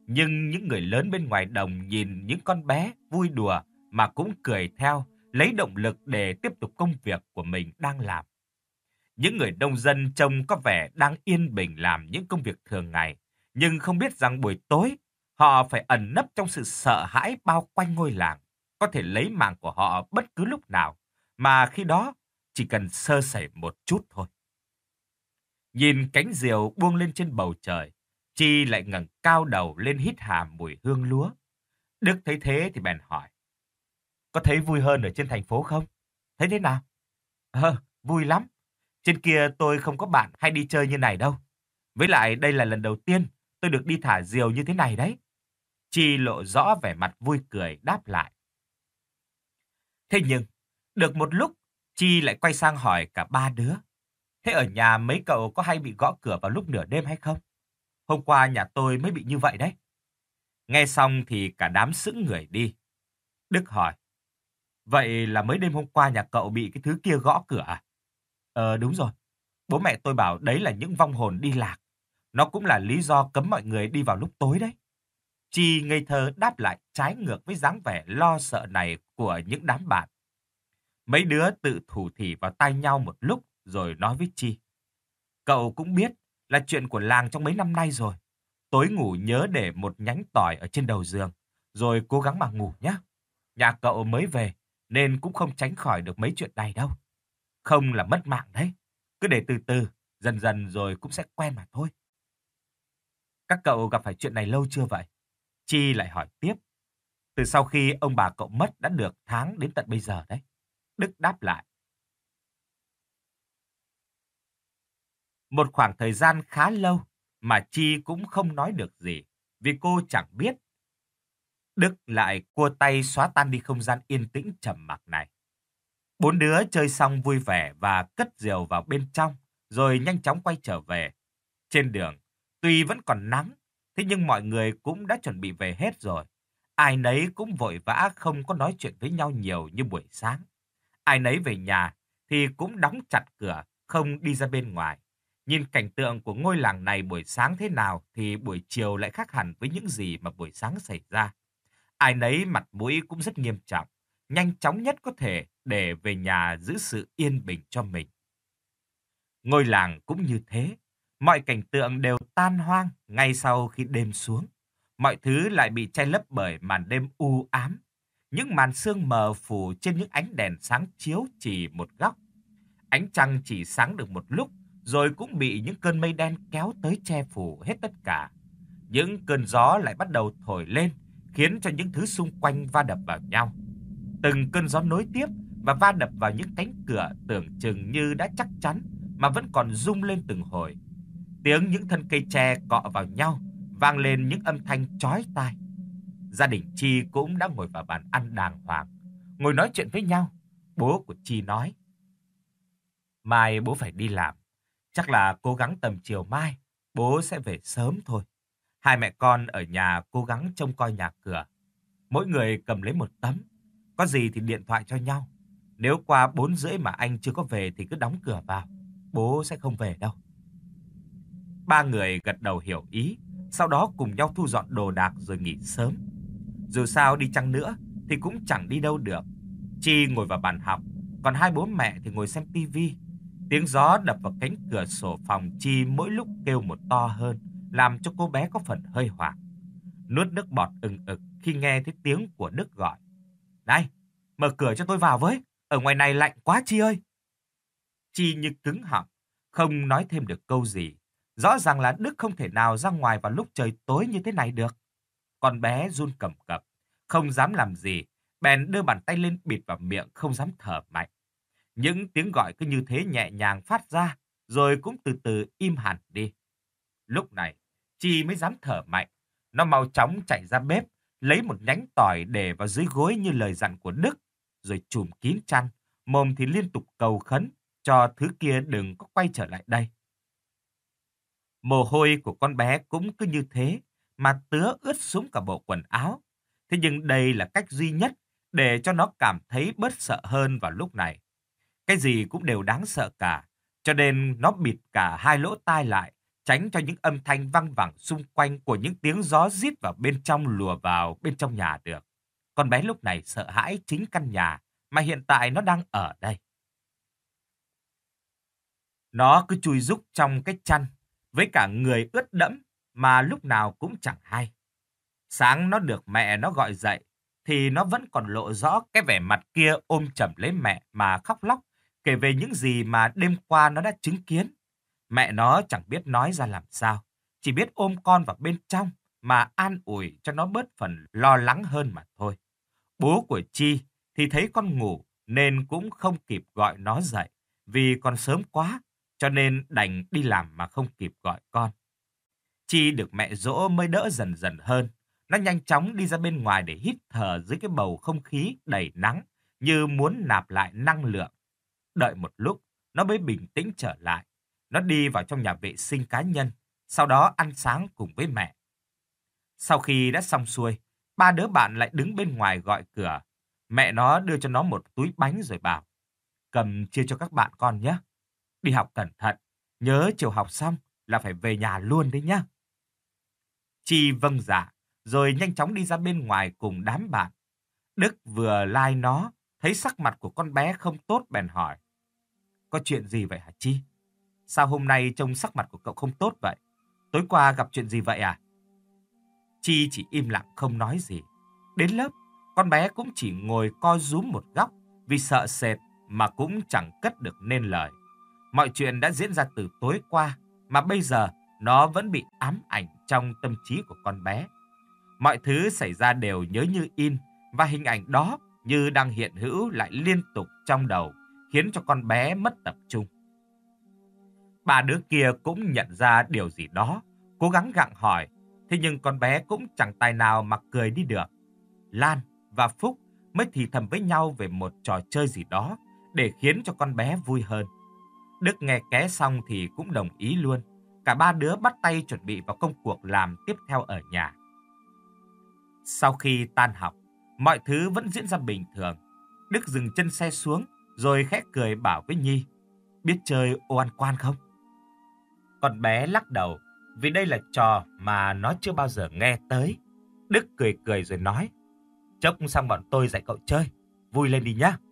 Nhưng những người lớn bên ngoài đồng nhìn những con bé vui đùa mà cũng cười theo, lấy động lực để tiếp tục công việc của mình đang làm. Những người nông dân trông có vẻ đang yên bình làm những công việc thường ngày, nhưng không biết rằng buổi tối họ phải ẩn nấp trong sự sợ hãi bao quanh ngôi làng, có thể lấy mạng của họ bất cứ lúc nào, mà khi đó chỉ cần sơ sẩy một chút thôi. Nhìn cánh diều buông lên trên bầu trời, Chi lại ngẩng cao đầu lên hít hà mùi hương lúa. Đức thấy thế thì bèn hỏi: "Có thấy vui hơn ở trên thành phố không? Thấy thế nào?" "Ờ, vui lắm. Trên kia tôi không có bạn hay đi chơi như này đâu. Với lại đây là lần đầu tiên tôi được đi thả diều như thế này đấy." Chi lộ rõ vẻ mặt vui cười đáp lại. Thế nhưng, được một lúc, Chi lại quay sang hỏi cả ba đứa: "Thế ở nhà mấy cậu có hay bị gõ cửa vào lúc nửa đêm hay không? Hôm qua nhà tôi mới bị như vậy đấy." Nghe xong thì cả đám sững người đi. Đức hỏi: "Vậy là mấy đêm hôm qua nhà cậu bị cái thứ kia gõ cửa à?" "Ờ, đúng rồi. Bố mẹ tôi bảo đấy là những vong hồn đi lạc. Nó cũng là lý do cấm mọi người đi vào lúc tối đấy." Chi ngây thơ đáp lại trái ngược với dáng vẻ lo sợ này của những đám bạn. Mấy đứa tự thủ thỉ vào tai nhau một lúc rồi nói với Chi: "Cậu cũng biết là chuyện của làng trong mấy năm nay rồi. Tối ngủ nhớ để một nhánh tỏi ở trên đầu giường, rồi cố gắng mà ngủ nhé. Nhà cậu mới về nên cũng không tránh khỏi được mấy chuyện này đâu. Không là mất mạng đấy. Cứ để từ từ, dần dần rồi cũng sẽ quen mà thôi." "Các cậu gặp phải chuyện này lâu chưa vậy?" Chi lại hỏi tiếp. "Từ sau khi ông bà cậu mất đã được tháng đến tận bây giờ đấy." Đức đáp lại. Một khoảng thời gian khá lâu mà Chi cũng không nói được gì, vì cô chẳng biết. Đức lại cua tay xóa tan đi không gian yên tĩnh trầm mặc này. Bốn đứa chơi xong vui vẻ và cất diều vào bên trong, rồi nhanh chóng quay trở về. Trên đường, tuy vẫn còn nắng, thế nhưng mọi người cũng đã chuẩn bị về hết rồi. Ai nấy cũng vội vã không có nói chuyện với nhau nhiều như buổi sáng. Ai nấy về nhà thì cũng đóng chặt cửa, không đi ra bên ngoài. Nhìn cảnh tượng của ngôi làng này buổi sáng thế nào thì buổi chiều lại khác hẳn với những gì mà buổi sáng xảy ra. Ai nấy mặt mũi cũng rất nghiêm trọng, nhanh chóng nhất có thể để về nhà giữ sự yên bình cho mình. Ngôi làng cũng như thế, mọi cảnh tượng đều tan hoang ngay sau khi đêm xuống. Mọi thứ lại bị che lấp bởi màn đêm u ám. Những màn sương mờ phủ trên những ánh đèn sáng chiếu chỉ một góc. Ánh trăng chỉ sáng được một lúc, rồi cũng bị những cơn mây đen kéo tới che phủ hết tất cả. Những cơn gió lại bắt đầu thổi lên, khiến cho những thứ xung quanh va đập vào nhau. Từng cơn gió nối tiếp và va đập vào những cánh cửa tưởng chừng như đã chắc chắn mà vẫn còn rung lên từng hồi. Tiếng những thân cây tre cọ vào nhau vang lên những âm thanh chói tai. Gia đình Chi cũng đã ngồi vào bàn ăn đàng hoàng, ngồi nói chuyện với nhau. Bố của Chi nói: "Mai bố phải đi làm, chắc là cố gắng tầm chiều mai bố sẽ về sớm thôi. Hai mẹ con ở nhà cố gắng trông coi nhà cửa. Mỗi người cầm lấy một tấm, có gì thì điện thoại cho nhau. Nếu qua bốn rưỡi mà anh chưa có về thì cứ đóng cửa vào, bố sẽ không về đâu." Ba người gật đầu hiểu ý, sau đó cùng nhau thu dọn đồ đạc rồi nghỉ sớm. Dù sao đi chăng nữa thì cũng chẳng đi đâu được. Chi ngồi vào bàn học, còn hai bố mẹ thì ngồi xem tivi. Tiếng gió đập vào cánh cửa sổ phòng Chi mỗi lúc kêu một to hơn, làm cho cô bé có phần hơi hoảng. Nuốt nước bọt ừng ực khi nghe thấy tiếng của Đức gọi: "Này, mở cửa cho tôi vào với, ở ngoài này lạnh quá Chi ơi." Chi như cứng họng, không nói thêm được câu gì. Rõ ràng là Đức không thể nào ra ngoài vào lúc trời tối như thế này được. Con bé run cầm cập, không dám làm gì, bèn đưa bàn tay lên bịt vào miệng, không dám thở mạnh. Những tiếng gọi cứ như thế nhẹ nhàng phát ra, rồi cũng từ từ im hẳn đi. Lúc này, Chi mới dám thở mạnh. Nó mau chóng chạy ra bếp, lấy một nhánh tỏi để vào dưới gối như lời dặn của Đức, rồi trùm kín chăn, mồm thì liên tục cầu khấn cho thứ kia đừng có quay trở lại đây. Mồ hôi của con bé cũng cứ như thế mà tứa ướt xuống cả bộ quần áo. Thế nhưng đây là cách duy nhất để cho nó cảm thấy bớt sợ hơn vào lúc này. Cái gì cũng đều đáng sợ cả, cho nên nó bịt cả hai lỗ tai lại, tránh cho những âm thanh văng vẳng xung quanh của những tiếng gió rít vào bên trong lùa vào bên trong nhà được. Con bé lúc này sợ hãi chính căn nhà mà hiện tại nó đang ở đây. Nó cứ chui rúc trong cái chăn với cả người ướt đẫm mà lúc nào cũng chẳng hay. Sáng nó được mẹ nó gọi dậy thì nó vẫn còn lộ rõ cái vẻ mặt kia ôm chầm lấy mẹ mà khóc lóc, kể về những gì mà đêm qua nó đã chứng kiến. Mẹ nó chẳng biết nói ra làm sao, chỉ biết ôm con vào bên trong mà an ủi cho nó bớt phần lo lắng hơn mà thôi. Bố của Chi thì thấy con ngủ nên cũng không kịp gọi nó dậy, vì còn sớm quá cho nên đành đi làm mà không kịp gọi con. Chi được mẹ dỗ mới đỡ dần dần hơn. Nó nhanh chóng đi ra bên ngoài để hít thở dưới cái bầu không khí đầy nắng, như muốn nạp lại năng lượng. Đợi một lúc, nó mới bình tĩnh trở lại. Nó đi vào trong nhà vệ sinh cá nhân, sau đó ăn sáng cùng với mẹ. Sau khi đã xong xuôi, ba đứa bạn lại đứng bên ngoài gọi cửa. Mẹ nó đưa cho nó một túi bánh rồi bảo, cầm chia cho các bạn con nhé. Đi học cẩn thận, nhớ chiều học xong là phải về nhà luôn đấy nhá. Chi vâng dạ, rồi nhanh chóng đi ra bên ngoài cùng đám bạn. Đức vừa lai nó, thấy sắc mặt của con bé không tốt bèn hỏi, có chuyện gì vậy hả Chi? Sao hôm nay trông sắc mặt của cậu không tốt vậy? Tối qua gặp chuyện gì vậy à? Chi chỉ im lặng không nói gì. Đến lớp, con bé cũng chỉ ngồi co rúm một góc vì sợ sệt mà cũng chẳng cất được nên lời. Mọi chuyện đã diễn ra từ tối qua mà bây giờ nó vẫn bị ám ảnh trong tâm trí của con bé. Mọi thứ xảy ra đều nhớ như in và hình ảnh đó như đang hiện hữu lại liên tục trong đầu, khiến cho con bé mất tập trung. Ba đứa kia cũng nhận ra điều gì đó, cố gắng gặng hỏi, thế nhưng con bé cũng chẳng tài nào mà cười đi được. Lan và Phúc mới thì thầm với nhau về một trò chơi gì đó để khiến cho con bé vui hơn. Đức nghe ké xong thì cũng đồng ý luôn. Cả ba đứa bắt tay chuẩn bị vào công cuộc làm tiếp theo ở nhà. Sau khi tan học, mọi thứ vẫn diễn ra bình thường. Đức dừng chân xe xuống rồi khẽ cười bảo với Nhi, biết chơi ô ăn quan không? Con bé lắc đầu vì đây là trò mà nó chưa bao giờ nghe tới. Đức cười cười rồi nói, chốc sang bọn tôi dạy cậu chơi, vui lên đi nhá.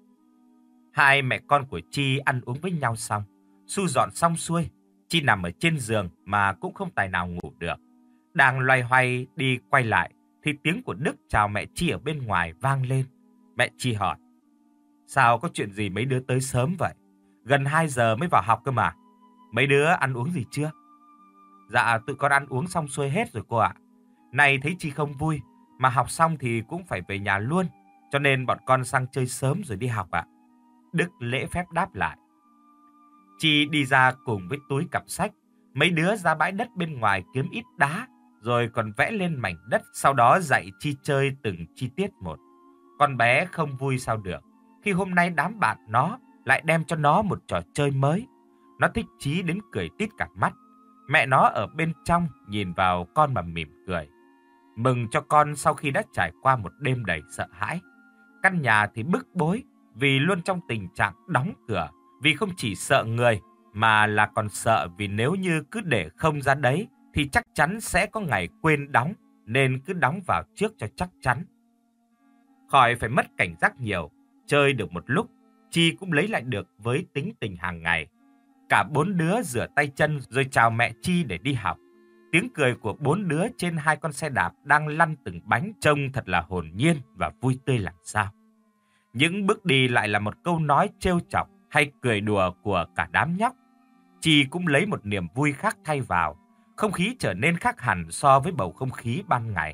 Hai mẹ con của Chi ăn uống với nhau xong, thu dọn xong xuôi, Chi nằm ở trên giường mà cũng không tài nào ngủ được. Đang loay hoay đi quay lại thì tiếng của Đức chào mẹ Chi ở bên ngoài vang lên. Mẹ Chi hỏi, sao có chuyện gì mấy đứa tới sớm vậy? Gần hai giờ mới vào học cơ mà. Mấy đứa ăn uống gì chưa? Dạ tụi con ăn uống xong xuôi hết rồi cô ạ. Này thấy Chi không vui, mà học xong thì cũng phải về nhà luôn, cho nên bọn con sang chơi sớm rồi đi học ạ. Đức lễ phép đáp lại. Chi đi ra cùng với túi cặp sách. Mấy đứa ra bãi đất bên ngoài kiếm ít đá, rồi còn vẽ lên mảnh đất, sau đó dạy Chi chơi từng chi tiết một. Con bé không vui sao được, khi hôm nay đám bạn nó lại đem cho nó một trò chơi mới. Nó thích chí đến cười tít cả mắt. Mẹ nó ở bên trong nhìn vào con mà mỉm cười, mừng cho con sau khi đã trải qua một đêm đầy sợ hãi. Căn nhà thì bức bối vì luôn trong tình trạng đóng cửa, vì không chỉ sợ người mà là còn sợ vì nếu như cứ để không ra đấy thì chắc chắn sẽ có ngày quên đóng, nên cứ đóng vào trước cho chắc chắn. Khỏi phải mất cảnh giác nhiều, chơi được một lúc, Chi cũng lấy lại được với tính tình hàng ngày. Cả bốn đứa rửa tay chân rồi chào mẹ Chi để đi học. Tiếng cười của bốn đứa trên hai con xe đạp đang lăn từng bánh trông thật là hồn nhiên và vui tươi làm sao. Những bước đi lại là một câu nói trêu chọc hay cười đùa của cả đám nhóc. Chi cũng lấy một niềm vui khác thay vào, không khí trở nên khác hẳn so với bầu không khí ban ngày.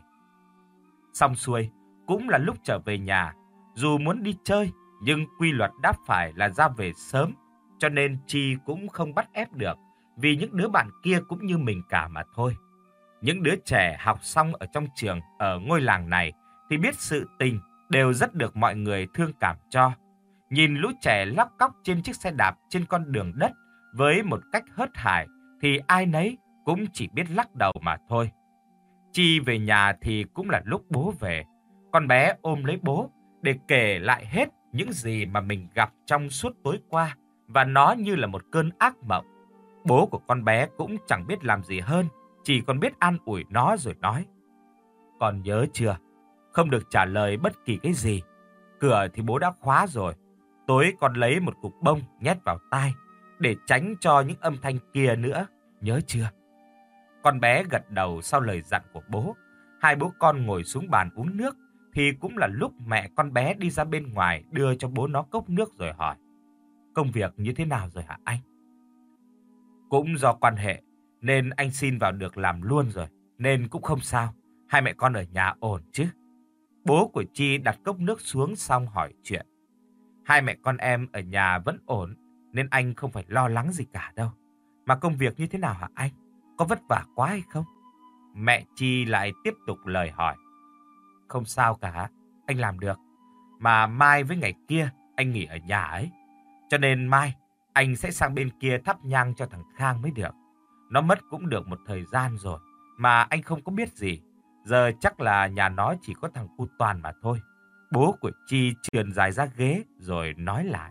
Xong xuôi, cũng là lúc trở về nhà. Dù muốn đi chơi, nhưng quy luật đáp phải là ra về sớm, cho nên Chi cũng không bắt ép được, vì những đứa bạn kia cũng như mình cả mà thôi. Những đứa trẻ học xong ở trong trường, ở ngôi làng này, thì biết sự tình đều rất được mọi người thương cảm cho. Nhìn lũ trẻ lóc cóc trên chiếc xe đạp trên con đường đất với một cách hớt hải, thì ai nấy cũng chỉ biết lắc đầu mà thôi. Chi về nhà thì cũng là lúc bố về. Con bé ôm lấy bố để kể lại hết những gì mà mình gặp trong suốt tối qua, và nó như là một cơn ác mộng. Bố của con bé cũng chẳng biết làm gì hơn, chỉ còn biết an ủi nó rồi nói: "Con nhớ chưa? Không được trả lời bất kỳ cái gì. Cửa thì bố đã khóa rồi. Tối con lấy một cục bông nhét vào tai để tránh cho những âm thanh kia nữa. Nhớ chưa?" Con bé gật đầu sau lời dặn của bố. Hai bố con ngồi xuống bàn uống nước thì cũng là lúc mẹ con bé đi ra bên ngoài đưa cho bố nó cốc nước rồi hỏi: "Công việc như thế nào rồi hả anh?" "Cũng do quan hệ nên anh xin vào được làm luôn rồi, nên cũng không sao. Hai mẹ con ở nhà ổn chứ?" Bố của Chi đặt cốc nước xuống xong hỏi chuyện. "Hai mẹ con em ở nhà vẫn ổn nên anh không phải lo lắng gì cả đâu. Mà công việc như thế nào hả anh? Có vất vả quá hay không?" Mẹ Chi lại tiếp tục lời hỏi: "Không sao cả, anh làm được. Mà mai với ngày kia anh nghỉ ở nhà ấy. Cho nên mai anh sẽ sang bên kia thắp nhang cho thằng Khang mới được. Nó mất cũng được một thời gian rồi mà anh không có biết gì. Giờ chắc là nhà nó chỉ có thằng cu Toàn mà thôi." Bố của Chi trườn dài ra ghế rồi nói lại.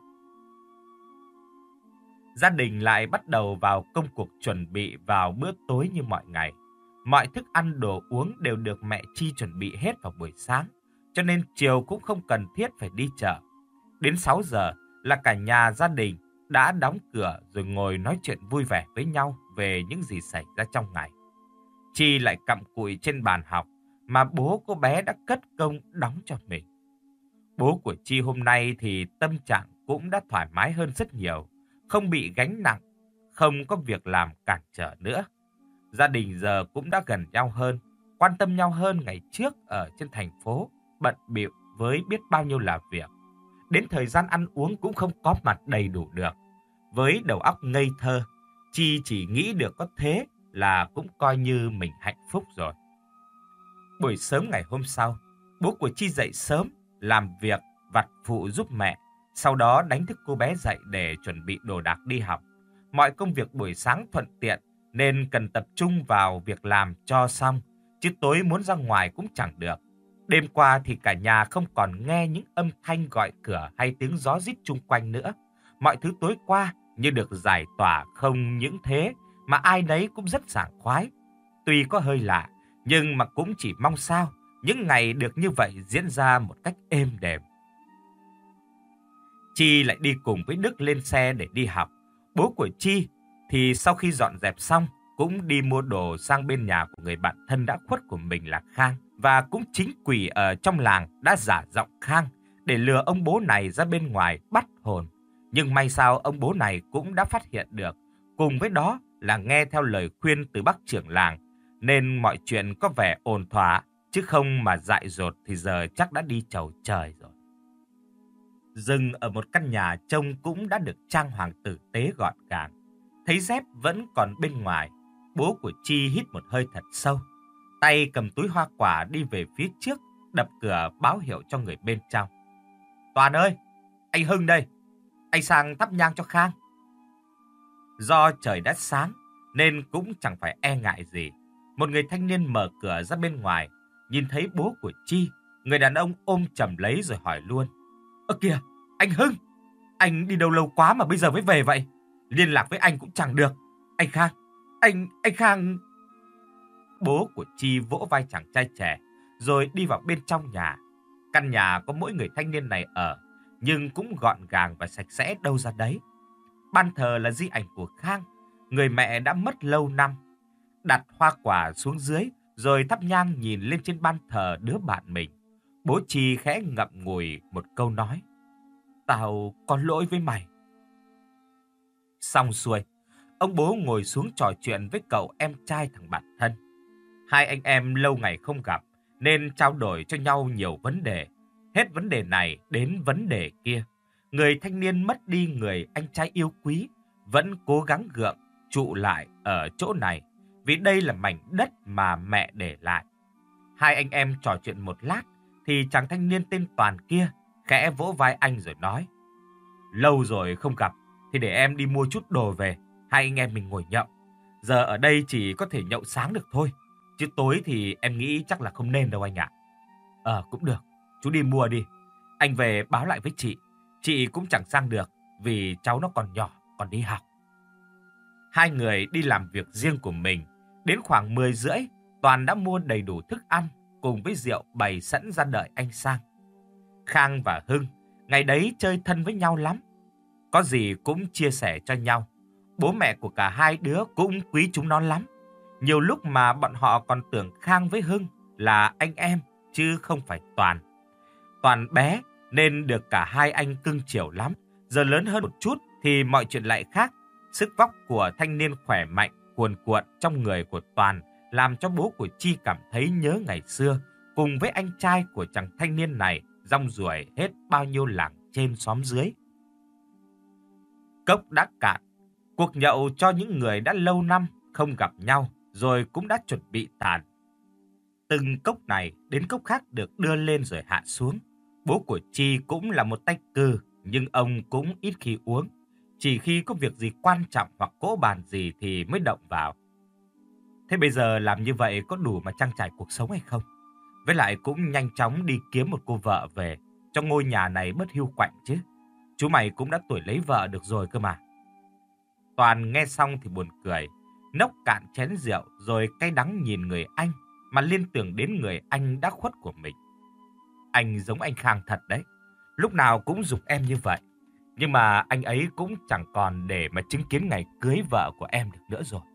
Gia đình lại bắt đầu vào công cuộc chuẩn bị vào bữa tối như mọi ngày. Mọi thức ăn đồ uống đều được mẹ Chi chuẩn bị hết vào buổi sáng, cho nên chiều cũng không cần thiết phải đi chợ. Đến sáu giờ là cả nhà gia đình đã đóng cửa rồi ngồi nói chuyện vui vẻ với nhau về những gì xảy ra trong ngày. Chi lại cặm cụi trên bàn học mà bố cô bé đã cất công đóng cho mình. Bố của Chi hôm nay thì tâm trạng cũng đã thoải mái hơn rất nhiều, không bị gánh nặng, không có việc làm cản trở nữa. Gia đình giờ cũng đã gần nhau hơn, quan tâm nhau hơn ngày trước ở trên thành phố, bận bịu với biết bao nhiêu là việc. Đến thời gian ăn uống cũng không có mặt đầy đủ được. Với đầu óc ngây thơ, Chi chỉ nghĩ được có thế là cũng coi như mình hạnh phúc rồi. Buổi sớm ngày hôm sau, bố của Chi dậy sớm, làm việc vặt phụ giúp mẹ, sau đó đánh thức cô bé dậy để chuẩn bị đồ đạc đi học. Mọi công việc buổi sáng thuận tiện nên cần tập trung vào việc làm cho xong, chứ tối muốn ra ngoài cũng chẳng được. Đêm qua thì cả nhà không còn nghe những âm thanh gọi cửa hay tiếng gió rít chung quanh nữa. Mọi thứ tối qua như được giải tỏa, không những thế mà ai nấy cũng rất sảng khoái. Tuy có hơi lạ, nhưng mà cũng chỉ mong sao những ngày được như vậy diễn ra một cách êm đềm. Chi lại đi cùng với Đức lên xe để đi học. Bố của Chi thì sau khi dọn dẹp xong cũng đi mua đồ sang bên nhà của người bạn thân đã khuất của mình là Khang. Và cũng chính quỷ ở trong làng đã giả giọng Khang để lừa ông bố này ra bên ngoài bắt hồn. Nhưng may sao ông bố này cũng đã phát hiện được, cùng với đó là nghe theo lời khuyên từ bác trưởng làng, nên mọi chuyện có vẻ ổn thỏa, chứ không mà dại dột thì giờ chắc đã đi chầu trời rồi. Dừng ở một căn nhà trông cũng đã được trang hoàng tử tế gọn gàng. Thấy dép vẫn còn bên ngoài, bố của Chi hít một hơi thật sâu. Tay cầm túi hoa quả đi về phía trước, đập cửa báo hiệu cho người bên trong. "Toàn ơi, anh Hưng đây, anh sang thắp nhang cho Khang." Do trời đã sáng nên cũng chẳng phải e ngại gì. Một người thanh niên mở cửa ra bên ngoài, nhìn thấy bố của Chi, người đàn ông ôm chầm lấy rồi hỏi luôn: "Ơ kìa, anh Hưng, anh đi đâu lâu quá mà bây giờ mới về vậy? Liên lạc với anh cũng chẳng được. Anh Khang, anh, anh Khang..." Bố của Chi vỗ vai chàng trai trẻ, rồi đi vào bên trong nhà. Căn nhà có mỗi người thanh niên này ở, nhưng cũng gọn gàng và sạch sẽ đâu ra đấy. Ban thờ là di ảnh của Khang, người mẹ đã mất lâu năm. Đặt hoa quả xuống dưới, rồi thắp nhang nhìn lên trên ban thờ đứa bạn mình. Bố Chi khẽ ngậm ngùi một câu nói: "Tao có lỗi với mày." Xong xuôi, ông bố ngồi xuống trò chuyện với cậu em trai thằng bạn thân. Hai anh em lâu ngày không gặp nên trao đổi cho nhau nhiều vấn đề. Hết vấn đề này đến vấn đề kia. Người thanh niên mất đi người anh trai yêu quý, vẫn cố gắng gượng trụ lại ở chỗ này vì đây là mảnh đất mà mẹ để lại. Hai anh em trò chuyện một lát thì chàng thanh niên tên Toàn kia khẽ vỗ vai anh rồi nói: "Lâu rồi không gặp thì để em đi mua chút đồ về, hai anh em mình ngồi nhậu. Giờ ở đây chỉ có thể nhậu sáng được thôi, chứ tối thì em nghĩ chắc là không nên đâu anh ạ." "Ờ cũng được, chú đi mua đi. Anh về báo lại với chị, chị cũng chẳng sang được vì cháu nó còn nhỏ, còn đi học." Hai người đi làm việc riêng của mình. Đến khoảng mười rưỡi, Toàn đã mua đầy đủ thức ăn cùng với rượu bày sẵn ra đợi anh sang. Khang và Hưng ngày đấy chơi thân với nhau lắm. Có gì cũng chia sẻ cho nhau. Bố mẹ của cả hai đứa cũng quý chúng nó lắm. Nhiều lúc mà bọn họ còn tưởng Khang với Hưng là anh em chứ không phải Toàn. Toàn bé nên được cả hai anh cưng chiều lắm. Giờ lớn hơn một chút thì mọi chuyện lại khác. Sức vóc của thanh niên khỏe mạnh cuồn cuộn trong người của Toàn làm cho bố của Chi cảm thấy nhớ ngày xưa, cùng với anh trai của chàng thanh niên này rong ruổi hết bao nhiêu làng trên xóm dưới. Cốc đã cạn, cuộc nhậu cho những người đã lâu năm không gặp nhau rồi cũng đã chuẩn bị tàn. Từng cốc này đến cốc khác được đưa lên rồi hạ xuống. Bố của Chi cũng là một tay cừ, nhưng ông cũng ít khi uống. Chỉ khi có việc gì quan trọng hoặc cỗ bàn gì thì mới động vào. Thế bây giờ làm như vậy có đủ mà trang trải cuộc sống hay không? Với lại cũng nhanh chóng đi kiếm một cô vợ về, cho ngôi nhà này bớt hiu quạnh chứ. Chú mày cũng đã tuổi lấy vợ được rồi cơ mà. Toàn nghe xong thì buồn cười, nốc cạn chén rượu rồi cay đắng nhìn người anh mà liên tưởng đến người anh đã khuất của mình. Anh giống anh Khang thật đấy, lúc nào cũng giục em như vậy. Nhưng mà anh ấy cũng chẳng còn để mà chứng kiến ngày cưới vợ của em được nữa rồi.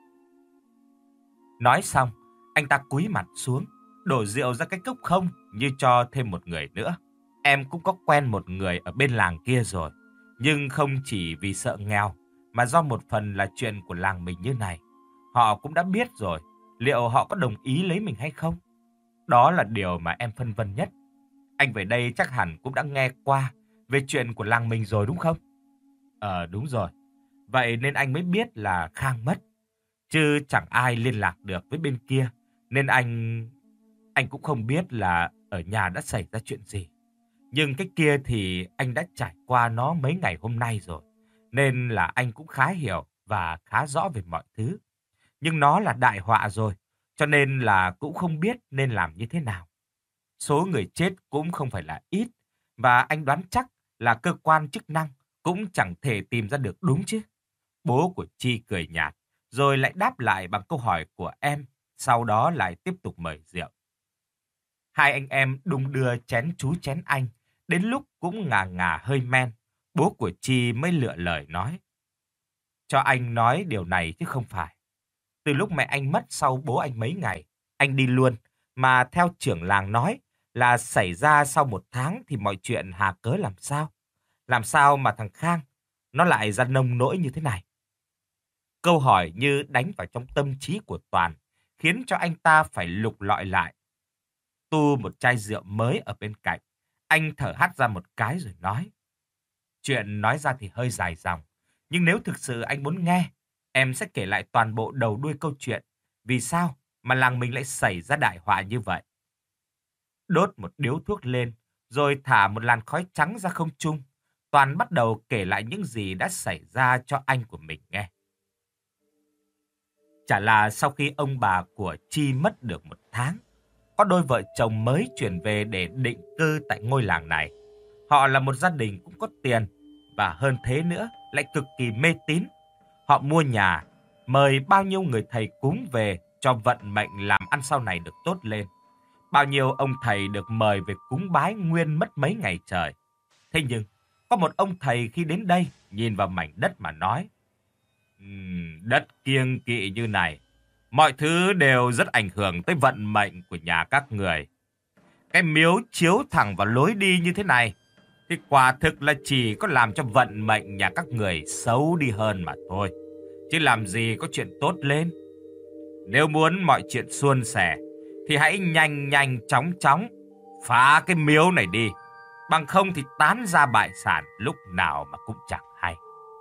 Nói xong, anh ta cúi mặt xuống, đổ rượu ra cái cốc không như cho thêm một người nữa. Em cũng có quen một người ở bên làng kia rồi, nhưng không chỉ vì sợ nghèo, mà do một phần là chuyện của làng mình như này. Họ cũng đã biết rồi, liệu họ có đồng ý lấy mình hay không? Đó là điều mà em phân vân nhất. Anh về đây chắc hẳn cũng đã nghe qua về chuyện của làng mình rồi đúng không? Ờ đúng rồi, vậy nên anh mới biết là Khang mất. Chứ chẳng ai liên lạc được với bên kia, nên anh... Anh cũng không biết là ở nhà đã xảy ra chuyện gì. Nhưng cái kia thì anh đã trải qua nó mấy ngày hôm nay rồi. Nên là anh cũng khá hiểu và khá rõ về mọi thứ. Nhưng nó là đại họa rồi, cho nên là cũng không biết nên làm như thế nào. Số người chết cũng không phải là ít, và anh đoán chắc là cơ quan chức năng cũng chẳng thể tìm ra được đúng chứ. Bố của Chi cười nhạt, rồi lại đáp lại bằng câu hỏi của em, sau đó lại tiếp tục mời rượu. Hai anh em đung đưa chén chú chén anh, đến lúc cũng ngà ngà hơi men. Bố của Chi mới lựa lời nói. Cho anh nói điều này chứ không phải. Từ lúc mẹ anh mất sau bố anh mấy ngày, anh đi luôn, mà theo trưởng làng nói là xảy ra sau một tháng thì mọi chuyện hà cớ làm sao? Làm sao mà thằng Khang nó lại ra nông nỗi như thế này? Câu hỏi như đánh vào trong tâm trí của Toàn, khiến cho anh ta phải lục lọi lại. Tu một chai rượu mới ở bên cạnh, anh thở hắt ra một cái rồi nói. Chuyện nói ra thì hơi dài dòng, nhưng nếu thực sự anh muốn nghe, em sẽ kể lại toàn bộ đầu đuôi câu chuyện. Vì sao mà làng mình lại xảy ra đại họa như vậy? Đốt một điếu thuốc lên, rồi thả một làn khói trắng ra không trung. Toàn bắt đầu kể lại những gì đã xảy ra cho anh của mình nghe. Chả là sau khi ông bà của Chi mất được một tháng, có đôi vợ chồng mới chuyển về để định cư tại ngôi làng này. Họ là một gia đình cũng có tiền, và hơn thế nữa lại cực kỳ mê tín. Họ mua nhà, mời bao nhiêu người thầy cúng về cho vận mệnh làm ăn sau này được tốt lên. Bao nhiêu ông thầy được mời về cúng bái nguyên mất mấy ngày trời. Thế nhưng, có một ông thầy khi đến đây nhìn vào mảnh đất mà nói. Uhm, đất kiêng kỵ như này, mọi thứ đều rất ảnh hưởng tới vận mệnh của nhà các người. Cái miếu chiếu thẳng vào lối đi như thế này, thì quả thực là chỉ có làm cho vận mệnh nhà các người xấu đi hơn mà thôi. Chứ làm gì có chuyện tốt lên. Nếu muốn mọi chuyện suôn sẻ, thì hãy nhanh nhanh chóng chóng phá cái miếu này đi. Bằng không thì tán ra bại sản lúc nào mà cũng chẳng hay.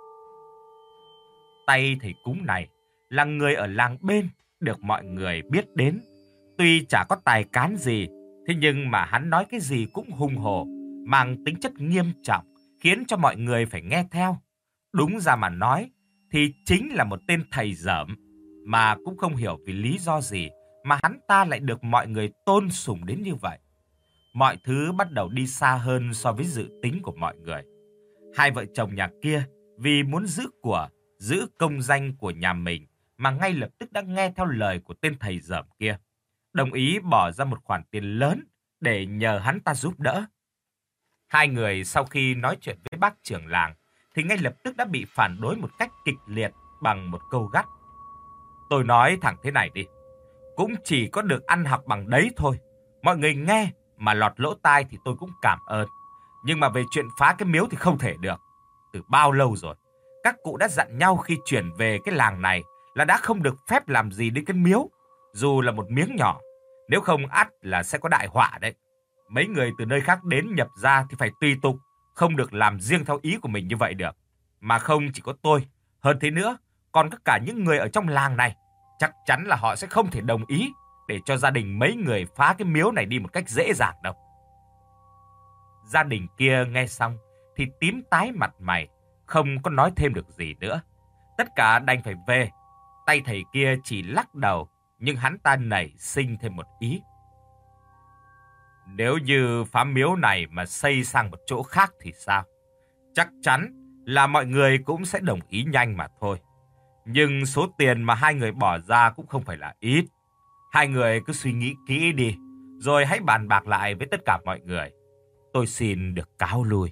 Tay thầy cúng này là người ở làng bên được mọi người biết đến. Tuy chả có tài cán gì, thế nhưng mà hắn nói cái gì cũng hùng hổ, mang tính chất nghiêm trọng, khiến cho mọi người phải nghe theo. Đúng ra mà nói thì chính là một tên thầy dởm, mà cũng không hiểu vì lý do gì mà hắn ta lại được mọi người tôn sùng đến như vậy. Mọi thứ bắt đầu đi xa hơn so với dự tính của mọi người. Hai vợ chồng nhà kia vì muốn giữ của giữ công danh của nhà mình mà ngay lập tức đã nghe theo lời của tên thầy dởm kia, đồng ý bỏ ra một khoản tiền lớn để nhờ hắn ta giúp đỡ. Hai người sau khi nói chuyện với bác trưởng làng thì ngay lập tức đã bị phản đối một cách kịch liệt bằng một câu gắt. Tôi nói thẳng thế này đi, cũng chỉ có được ăn học bằng đấy thôi. Mọi người nghe mà lọt lỗ tai thì tôi cũng cảm ơn. Nhưng mà về chuyện phá cái miếu thì không thể được. Từ bao lâu rồi, các cụ đã dặn nhau khi chuyển về cái làng này là đã không được phép làm gì đến cái miếu, dù là một miếng nhỏ. Nếu không ắt là sẽ có đại họa đấy. Mấy người từ nơi khác đến nhập gia thì phải tùy tục, không được làm riêng theo ý của mình như vậy được. Mà không chỉ có tôi, hơn thế nữa, còn tất cả những người ở trong làng này, chắc chắn là họ sẽ không thể đồng ý để cho gia đình mấy người phá cái miếu này đi một cách dễ dàng đâu. Gia đình kia nghe xong thì tím tái mặt mày, không có nói thêm được gì nữa. Tất cả đành phải về. Tay thầy kia chỉ lắc đầu, nhưng hắn ta nảy sinh thêm một ý. Nếu như phá miếu này mà xây sang một chỗ khác thì sao? Chắc chắn là mọi người cũng sẽ đồng ý nhanh mà thôi. Nhưng số tiền mà hai người bỏ ra cũng không phải là ít. Hai người cứ suy nghĩ kỹ đi, rồi hãy bàn bạc lại với tất cả mọi người. Tôi xin được cáo lui.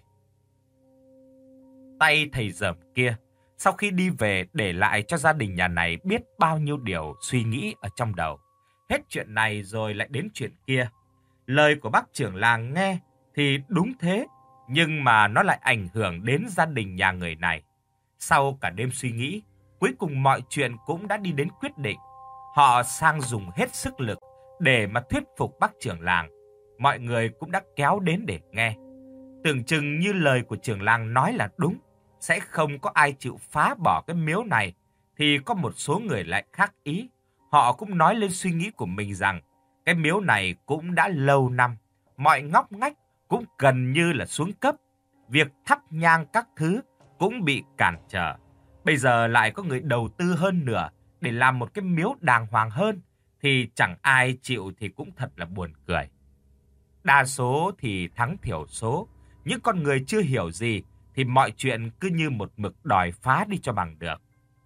Tay thầy dởm kia, sau khi đi về để lại cho gia đình nhà này biết bao nhiêu điều suy nghĩ ở trong đầu. Hết chuyện này rồi lại đến chuyện kia. Lời của bác trưởng làng nghe thì đúng thế, nhưng mà nó lại ảnh hưởng đến gia đình nhà người này. Sau cả đêm suy nghĩ, cuối cùng mọi chuyện cũng đã đi đến quyết định. Họ sang dùng hết sức lực để mà thuyết phục bác trưởng làng. Mọi người cũng đã kéo đến để nghe. Tưởng chừng như lời của trưởng làng nói là đúng, sẽ không có ai chịu phá bỏ cái miếu này, thì có một số người lại khác ý. Họ cũng nói lên suy nghĩ của mình rằng cái miếu này cũng đã lâu năm, mọi ngóc ngách cũng gần như là xuống cấp. Việc thắp nhang các thứ cũng bị cản trở. Bây giờ lại có người đầu tư hơn nữa để làm một cái miếu đàng hoàng hơn, thì chẳng ai chịu thì cũng thật là buồn cười. Đa số thì thắng thiểu số, những con người chưa hiểu gì thì mọi chuyện cứ như một mực đòi phá đi cho bằng được.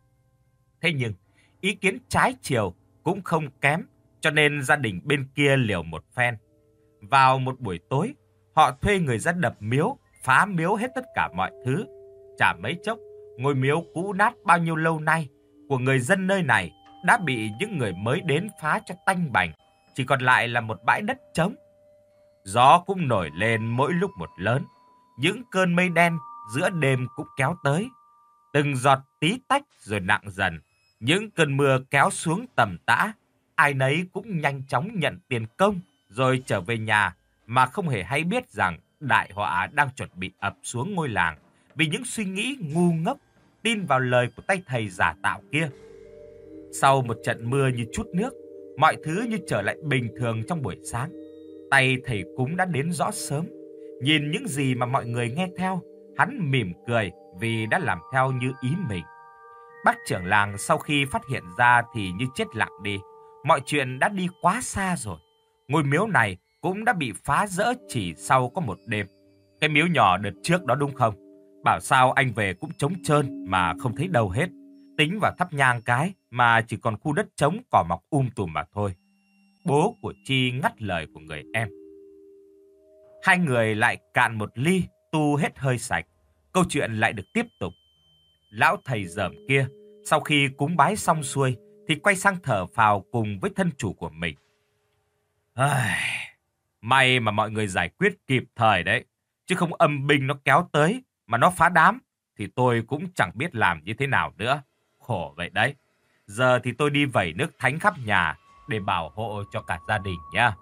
Thế nhưng, ý kiến trái chiều cũng không kém, cho nên gia đình bên kia liều một phen. Vào một buổi tối, họ thuê người ra đập miếu, phá miếu hết tất cả mọi thứ. Chả mấy chốc, ngôi miếu cũ nát bao nhiêu lâu nay của người dân nơi này đã bị những người mới đến phá cho tanh bành, chỉ còn lại là một bãi đất trống. Gió cũng nổi lên mỗi lúc một lớn, những cơn mây đen giữa đêm cũng kéo tới. Từng giọt tí tách rồi nặng dần, những cơn mưa kéo xuống tầm tã. Ai nấy cũng nhanh chóng nhận tiền công rồi trở về nhà mà không hề hay biết rằng đại họa đang chuẩn bị ập xuống ngôi làng vì những suy nghĩ ngu ngốc, tin vào lời của tay thầy giả tạo kia. Sau một trận mưa như chút nước, mọi thứ như trở lại bình thường trong buổi sáng. Tay thầy cúng đã đến rõ sớm. Nhìn những gì mà mọi người nghe theo, hắn mỉm cười vì đã làm theo như ý mình. Bác trưởng làng sau khi phát hiện ra thì như chết lặng đi. Mọi chuyện đã đi quá xa rồi. Ngôi miếu này cũng đã bị phá rỡ chỉ sau có một đêm. Cái miếu nhỏ đợt trước đó đúng không? Bảo sao anh về cũng trống trơn mà không thấy đâu hết. Tính vào thắp nhang cái mà chỉ còn khu đất trống cỏ mọc um tùm mà thôi. Bố của Chi ngắt lời của người em. Hai người lại cạn một ly, tu hết hơi sạch. Câu chuyện lại được tiếp tục. Lão thầy dởm kia, sau khi cúng bái xong xuôi, thì quay sang thở phào cùng với thân chủ của mình. May mà mọi người giải quyết kịp thời đấy. Chứ không âm binh nó kéo tới, mà nó phá đám, thì tôi cũng chẳng biết làm như thế nào nữa. Khổ vậy đấy. Giờ thì tôi đi vẩy nước thánh khắp nhà để bảo hộ cho cả gia đình nha.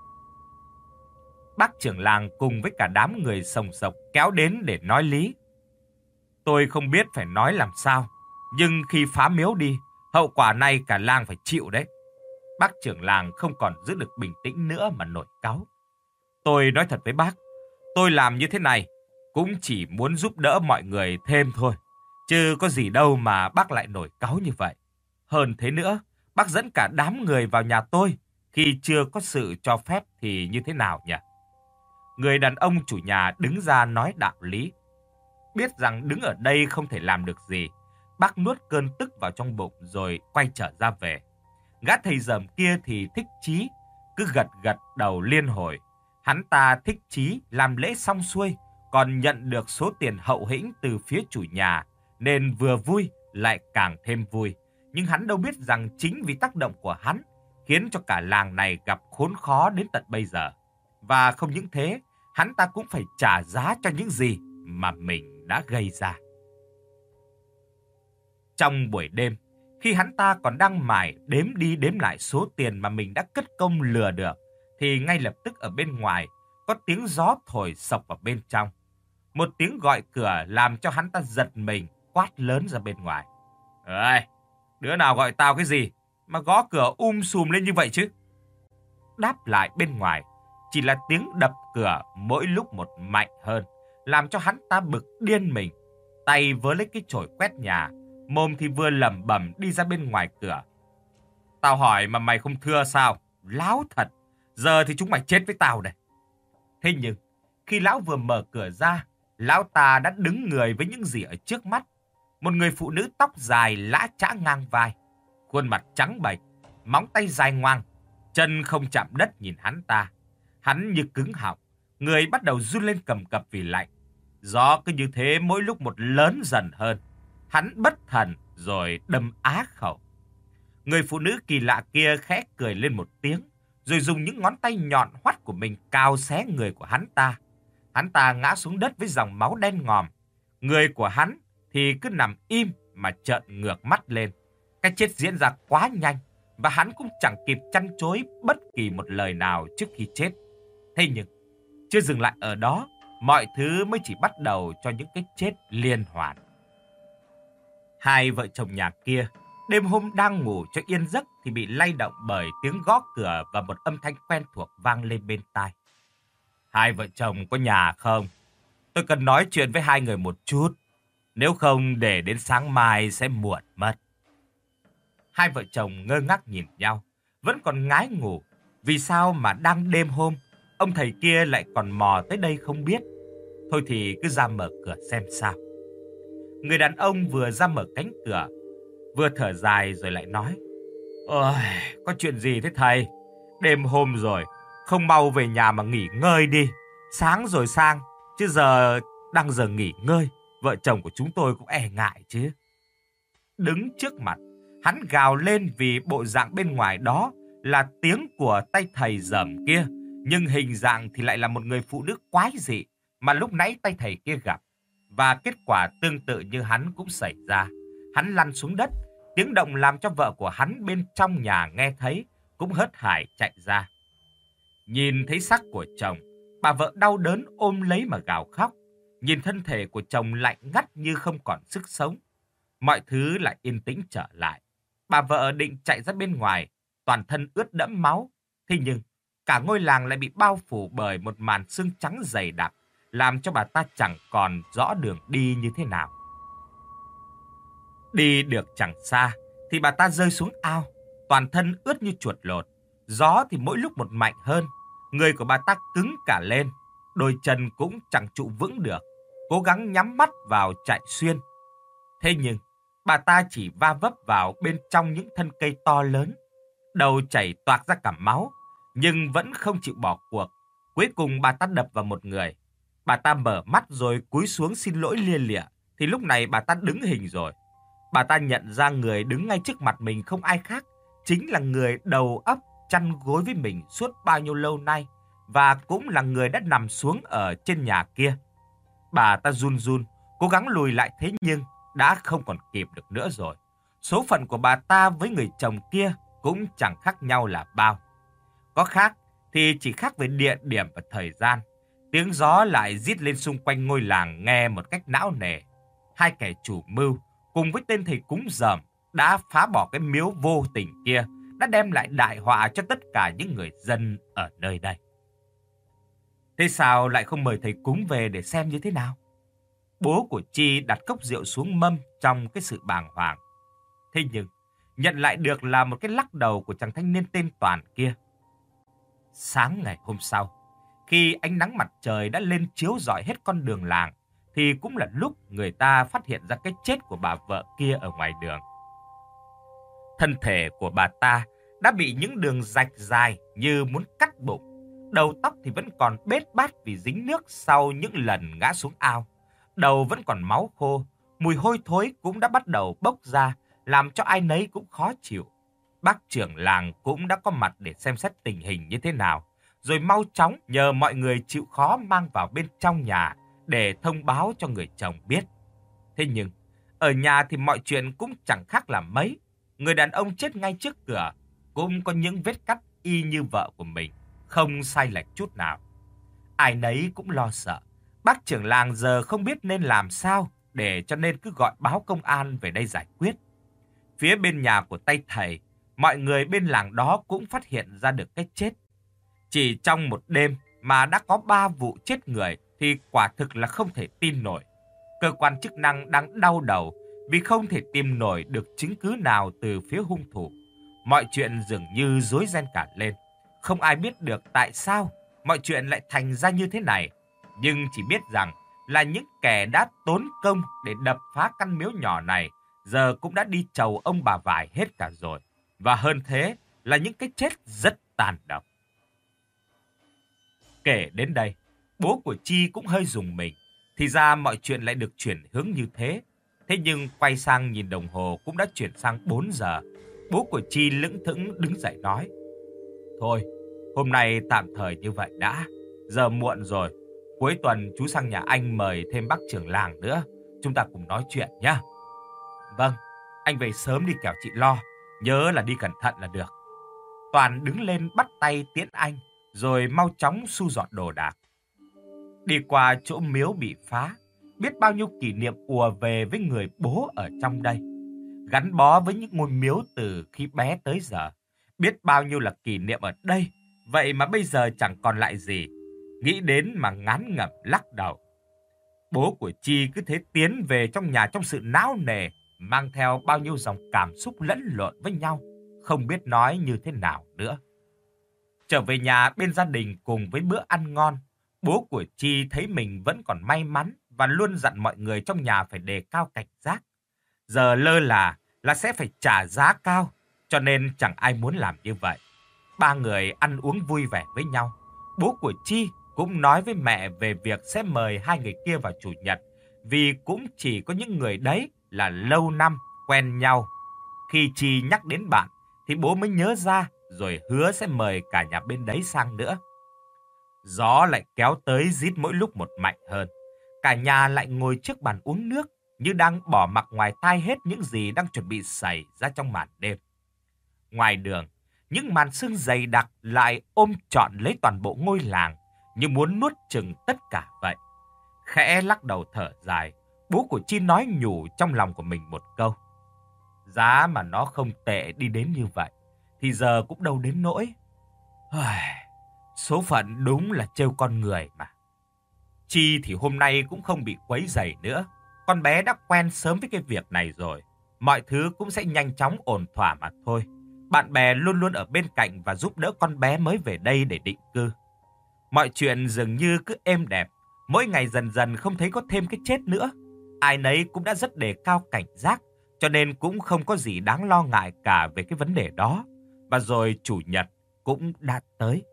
Bác trưởng làng cùng với cả đám người sồng sộc kéo đến để nói lý. Tôi không biết phải nói làm sao, nhưng khi phá miếu đi, hậu quả này cả làng phải chịu đấy. Bác trưởng làng không còn giữ được bình tĩnh nữa mà nổi cáu. Tôi nói thật với bác, tôi làm như thế này cũng chỉ muốn giúp đỡ mọi người thêm thôi, chứ có gì đâu mà bác lại nổi cáu như vậy. Hơn thế nữa, bác dẫn cả đám người vào nhà tôi khi chưa có sự cho phép thì như thế nào nhỉ? Người đàn ông chủ nhà đứng ra nói đạo lý. Biết rằng đứng ở đây không thể làm được gì, Bác nuốt cơn tức vào trong bụng rồi quay trở ra về. Gã thầy dởm kia thì thích chí, cứ gật gật đầu liên hồi. Hắn ta thích chí làm lễ xong xuôi, còn nhận được số tiền hậu hĩnh từ phía chủ nhà, nên vừa vui lại càng thêm vui. Nhưng hắn đâu biết rằng chính vì tác động của hắn khiến cho cả làng này gặp khốn khó đến tận bây giờ. Và không những thế, hắn ta cũng phải trả giá cho những gì mà mình đã gây ra. Trong buổi đêm, khi hắn ta còn đang mải đếm đi đếm lại số tiền mà mình đã cất công lừa được, thì ngay lập tức ở bên ngoài có tiếng gió thổi xộc vào bên trong. Một tiếng gọi cửa làm cho hắn ta giật mình, quát lớn ra bên ngoài. Ê, đứa nào gọi tao cái gì mà gõ cửa um sùm lên như vậy chứ? Đáp lại bên ngoài chỉ là tiếng đập cửa mỗi lúc một mạnh hơn, làm cho hắn ta bực điên mình. Tay vớ lấy cái chổi quét nhà, mồm thì vừa lẩm bẩm đi ra bên ngoài cửa. Tao hỏi mà mày không thưa sao? Láo thật, giờ thì chúng mày chết với tao đây. Thế nhưng, khi lão vừa mở cửa ra, lão ta đã đứng người với những gì ở trước mắt. Một người phụ nữ tóc dài lã chã ngang vai, khuôn mặt trắng bệch, móng tay dài ngoằng, chân không chạm đất nhìn hắn ta. Hắn như cứng họng, người bắt đầu run lên cầm cập vì lạnh. Gió cứ như thế mỗi lúc một lớn dần hơn. Hắn bất thần rồi đâm á khẩu. Người phụ nữ kỳ lạ kia khẽ cười lên một tiếng, rồi dùng những ngón tay nhọn hoắt của mình cào xé người của hắn ta. Hắn ta ngã xuống đất với dòng máu đen ngòm. Người của hắn thì cứ nằm im mà trợn ngược mắt lên. Cái chết diễn ra quá nhanh, và hắn cũng chẳng kịp chăn chối bất kỳ một lời nào trước khi chết. Thế nhưng, chưa dừng lại ở đó, mọi thứ mới chỉ bắt đầu cho những cái chết liên hoàn. Hai vợ chồng nhà kia, đêm hôm đang ngủ cho yên giấc thì bị lay động bởi tiếng gõ cửa và một âm thanh quen thuộc vang lên bên tai. Hai vợ chồng có nhà không? Tôi cần nói chuyện với hai người một chút. Nếu không để đến sáng mai sẽ muộn mất. Hai vợ chồng ngơ ngác nhìn nhau, vẫn còn ngái ngủ. Vì sao mà đang đêm hôm, ông thầy kia lại còn mò tới đây không biết. Thôi thì cứ ra mở cửa xem sao. Người đàn ông vừa ra mở cánh cửa, vừa thở dài rồi lại nói. Ôi, có chuyện gì thế thầy? Đêm hôm rồi, không mau về nhà mà nghỉ ngơi đi. Sáng rồi sang, chứ giờ đang giờ nghỉ ngơi. Vợ chồng của chúng tôi cũng e ngại chứ. Đứng trước mặt, hắn gào lên vì bộ dạng bên ngoài đó là tiếng của tay thầy dởm kia. Nhưng hình dạng thì lại là một người phụ nữ quái dị mà lúc nãy tay thầy kia gặp. Và kết quả tương tự như hắn cũng xảy ra. Hắn lăn xuống đất, tiếng động làm cho vợ của hắn bên trong nhà nghe thấy, cũng hớt hải chạy ra. Nhìn thấy xác của chồng, bà vợ đau đớn ôm lấy mà gào khóc. Nhìn thân thể của chồng lạnh ngắt như không còn sức sống. Mọi thứ lại yên tĩnh trở lại. Bà vợ định chạy ra bên ngoài, toàn thân ướt đẫm máu. Thế nhưng, cả ngôi làng lại bị bao phủ bởi một màn sương trắng dày đặc, làm cho bà ta chẳng còn rõ đường đi như thế nào. Đi được chẳng xa, thì bà ta rơi xuống ao, toàn thân ướt như chuột lột. Gió thì mỗi lúc một mạnh hơn, người của bà ta cứng cả lên, đôi chân cũng chẳng trụ vững được, cố gắng nhắm mắt vào chạy xuyên. Thế nhưng, bà ta chỉ va vấp vào bên trong những thân cây to lớn, đầu chảy toạc ra cả máu, nhưng vẫn không chịu bỏ cuộc. Cuối cùng bà ta đập vào một người. Bà ta mở mắt rồi cúi xuống xin lỗi lia lịa, thì lúc này bà ta đứng hình rồi. Bà ta nhận ra người đứng ngay trước mặt mình không ai khác, chính là người đầu ấp chăn gối với mình suốt bao nhiêu lâu nay, và cũng là người đã nằm xuống ở trên nhà kia. Bà ta run run, cố gắng lùi lại, thế nhưng đã không còn kịp được nữa rồi. Số phận của bà ta với người chồng kia cũng chẳng khác nhau là bao. Có khác thì chỉ khác về địa điểm và thời gian. Tiếng gió lại rít lên xung quanh ngôi làng nghe một cách não nề. Hai kẻ chủ mưu cùng với tên thầy cúng dởm đã phá bỏ cái miếu vô tình kia, đã đem lại đại họa cho tất cả những người dân ở nơi đây. Thế sao lại không mời thầy cúng về để xem như thế nào? Bố của Chi đặt cốc rượu xuống mâm trong cái sự bàng hoàng. Thế nhưng, nhận lại được là một cái lắc đầu của chàng thanh niên tên Toàn kia. Sáng ngày hôm sau, khi ánh nắng mặt trời đã lên chiếu rọi hết con đường làng, thì cũng là lúc người ta phát hiện ra cái chết của bà vợ kia ở ngoài đường. Thân thể của bà ta đã bị những đường rạch dài như muốn cắt bụng. Đầu tóc thì vẫn còn bết bát vì dính nước sau những lần ngã xuống ao. Đầu vẫn còn máu khô, mùi hôi thối cũng đã bắt đầu bốc ra, làm cho ai nấy cũng khó chịu. Bác trưởng làng cũng đã có mặt để xem xét tình hình như thế nào, rồi mau chóng nhờ mọi người chịu khó mang vào bên trong nhà để thông báo cho người chồng biết. Thế nhưng, ở nhà thì mọi chuyện cũng chẳng khác là mấy. Người đàn ông chết ngay trước cửa, cũng có những vết cắt y như vợ của mình, không sai lệch chút nào. Ai nấy cũng lo sợ. Bác trưởng làng giờ không biết nên làm sao, để cho nên cứ gọi báo công an về đây giải quyết. Phía bên nhà của tay thầy, mọi người bên làng đó cũng phát hiện ra được cái chết. Chỉ trong một đêm mà đã có ba vụ chết người thì quả thực là không thể tin nổi. Cơ quan chức năng đang đau đầu vì không thể tìm nổi được chứng cứ nào từ phía hung thủ. Mọi chuyện dường như rối ren cả lên. Không ai biết được tại sao mọi chuyện lại thành ra như thế này. Nhưng chỉ biết rằng là những kẻ đã tốn công để đập phá căn miếu nhỏ này giờ cũng đã đi chầu ông bà vải hết cả rồi. Và hơn thế là những cái chết rất tàn độc. Kể đến đây, bố của Chi cũng hơi rùng mình. Thì ra mọi chuyện lại được chuyển hướng như thế. Thế nhưng quay sang nhìn đồng hồ cũng đã chuyển sang bốn giờ. Bố của Chi lững thững đứng dậy nói: Thôi, hôm nay tạm thời như vậy đã. Giờ muộn rồi. Cuối tuần chú sang nhà anh mời thêm bác trưởng làng nữa. Chúng ta cùng nói chuyện nhé. Vâng, anh về sớm đi kẻo chị lo. Nhớ là đi cẩn thận là được. Toàn đứng lên bắt tay tiễn anh, rồi mau chóng thu dọn đồ đạc. Đi qua chỗ miếu bị phá, biết bao nhiêu kỷ niệm ùa về với người bố ở trong đây. Gắn bó với những ngôi miếu từ khi bé tới giờ. Biết bao nhiêu là kỷ niệm ở đây, vậy mà bây giờ chẳng còn lại gì. Nghĩ đến mà ngán ngẩm lắc đầu. Bố của Chi cứ thế tiến về trong nhà trong sự não nề, mang theo bao nhiêu dòng cảm xúc lẫn lộn với nhau, không biết nói như thế nào nữa. Trở về nhà bên gia đình cùng với bữa ăn ngon, bố của Chi thấy mình vẫn còn may mắn và luôn dặn mọi người trong nhà phải đề cao cảnh giác. Giờ lơ là là sẽ phải trả giá cao, cho nên chẳng ai muốn làm như vậy. Ba người ăn uống vui vẻ với nhau. Bố của Chi cũng nói với mẹ về việc sẽ mời hai người kia vào chủ nhật, vì cũng chỉ có những người đấy là lâu năm quen nhau. Khi Chi nhắc đến bạn thì bố mới nhớ ra, rồi hứa sẽ mời cả nhà bên đấy sang nữa. Gió lại kéo tới rít mỗi lúc một mạnh hơn. Cả nhà lại ngồi trước bàn uống nước, như đang bỏ mặc ngoài tai hết những gì đang chuẩn bị xảy ra trong màn đêm. Ngoài đường, những màn sương dày đặc lại ôm trọn lấy toàn bộ ngôi làng, như muốn nuốt chửng tất cả vậy. Khẽ lắc đầu thở dài, bố của Chi nói nhủ trong lòng của mình một câu: Giá mà nó không tệ đi đến như vậy, thì giờ cũng đâu đến nỗi. Số phận đúng là trêu con người mà. Chi thì hôm nay cũng không bị quấy rầy nữa. Con bé đã quen sớm với cái việc này rồi. Mọi thứ cũng sẽ nhanh chóng ổn thỏa mà thôi. Bạn bè luôn luôn ở bên cạnh và giúp đỡ con bé mới về đây để định cư. Mọi chuyện dường như cứ êm đẹp. Mỗi ngày dần dần không thấy có thêm cái chết nữa. Ai nấy cũng đã rất đề cao cảnh giác, cho nên cũng không có gì đáng lo ngại cả về cái vấn đề đó. Và rồi chủ nhật cũng đã tới.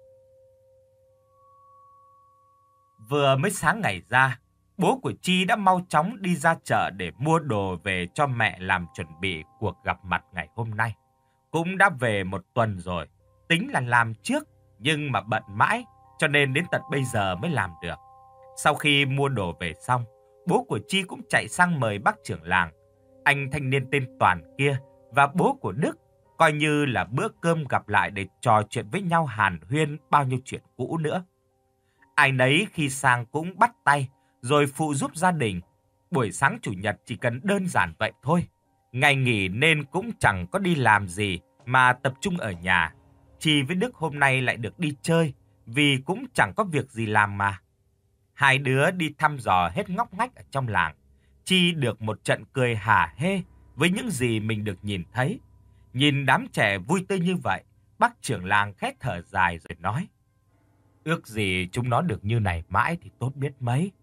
Vừa mới sáng ngày ra, bố của Chi đã mau chóng đi ra chợ để mua đồ về cho mẹ làm chuẩn bị cuộc gặp mặt ngày hôm nay. Cũng đã về một tuần rồi, tính là làm trước, nhưng mà bận mãi, cho nên đến tận bây giờ mới làm được. Sau khi mua đồ về xong, bố của Chi cũng chạy sang mời bác trưởng làng, anh thanh niên tên Toàn kia và bố của Đức, coi như là bữa cơm gặp lại để trò chuyện với nhau hàn huyên bao nhiêu chuyện cũ nữa. Ai nấy khi sang cũng bắt tay, rồi phụ giúp gia đình. Buổi sáng chủ nhật chỉ cần đơn giản vậy thôi. Ngày nghỉ nên cũng chẳng có đi làm gì mà tập trung ở nhà. Chi với Đức hôm nay lại được đi chơi, vì cũng chẳng có việc gì làm mà. Hai đứa đi thăm dò hết ngóc ngách ở trong làng. Chi được một trận cười hả hê với những gì mình được nhìn thấy. Nhìn đám trẻ vui tươi như vậy, bác trưởng làng khẽ thở dài rồi nói: Ước gì chúng nó được như này mãi thì tốt biết mấy.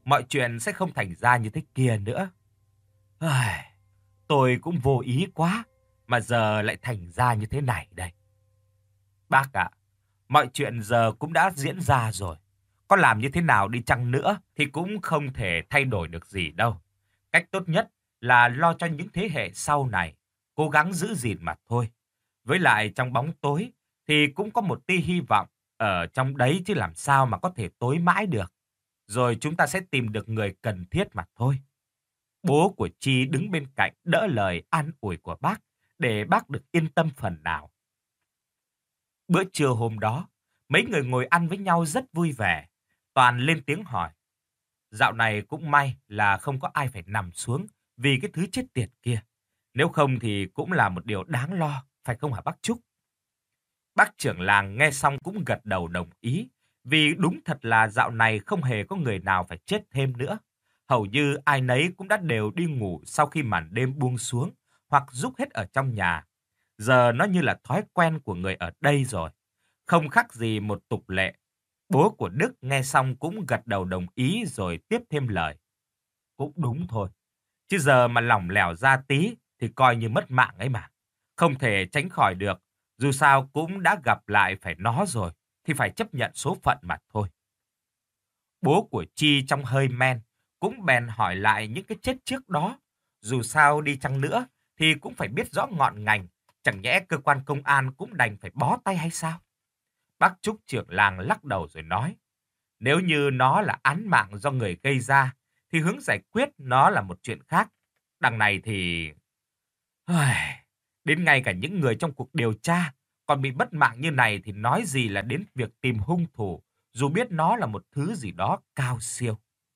mọi chuyện sẽ không thành ra như thế kia nữa. Ai, tôi cũng vô ý quá, mà giờ lại thành ra như thế này đây. Bác ạ, mọi chuyện giờ cũng đã diễn ra rồi. Có làm như thế nào đi chăng nữa thì cũng không thể thay đổi được gì đâu. Cách tốt nhất là lo cho những thế hệ sau này, cố gắng giữ gìn mà thôi. Với lại trong bóng tối thì cũng có một tia hy vọng ở trong đấy chứ làm sao mà có thể tối mãi được. Rồi chúng ta sẽ tìm được người cần thiết mà thôi. Bố của Chi đứng bên cạnh đỡ lời an ủi của bác để bác được yên tâm phần nào. Bữa trưa hôm đó, mấy người ngồi ăn với nhau rất vui vẻ. Toàn lên tiếng hỏi. Dạo này cũng may là không có ai phải nằm xuống vì cái thứ chết tiệt kia. Nếu không thì cũng là một điều đáng lo, phải không hả bác Trúc? Bác trưởng làng nghe xong cũng gật đầu đồng ý, vì đúng thật là dạo này không hề có người nào phải chết thêm nữa. Hầu như ai nấy cũng đã đều đi ngủ sau khi màn đêm buông xuống, hoặc rúc hết ở trong nhà. Giờ nó như là thói quen của người ở đây rồi, không khác gì một tục lệ. Bố của Đức nghe xong cũng gật đầu đồng ý rồi tiếp thêm lời. Cũng đúng thôi, chứ giờ mà lỏng lẻo ra tí thì coi như mất mạng ấy mà. Không thể tránh khỏi được, dù sao cũng đã gặp lại phải nó rồi, thì phải chấp nhận số phận mà thôi. Bố của Chi trong hơi men cũng bèn hỏi lại những cái chết trước đó. Dù sao đi chăng nữa thì cũng phải biết rõ ngọn ngành, chẳng nhẽ cơ quan công an cũng đành phải bó tay hay sao? Bác Trúc trưởng làng lắc đầu rồi nói, nếu như nó là án mạng do người gây ra, thì hướng giải quyết nó là một chuyện khác. Đằng này thì... Đến ngay cả những người trong cuộc điều tra còn bị mất mạng như này thì nói gì là đến việc tìm hung thủ, dù biết nó là một thứ gì đó cao siêu.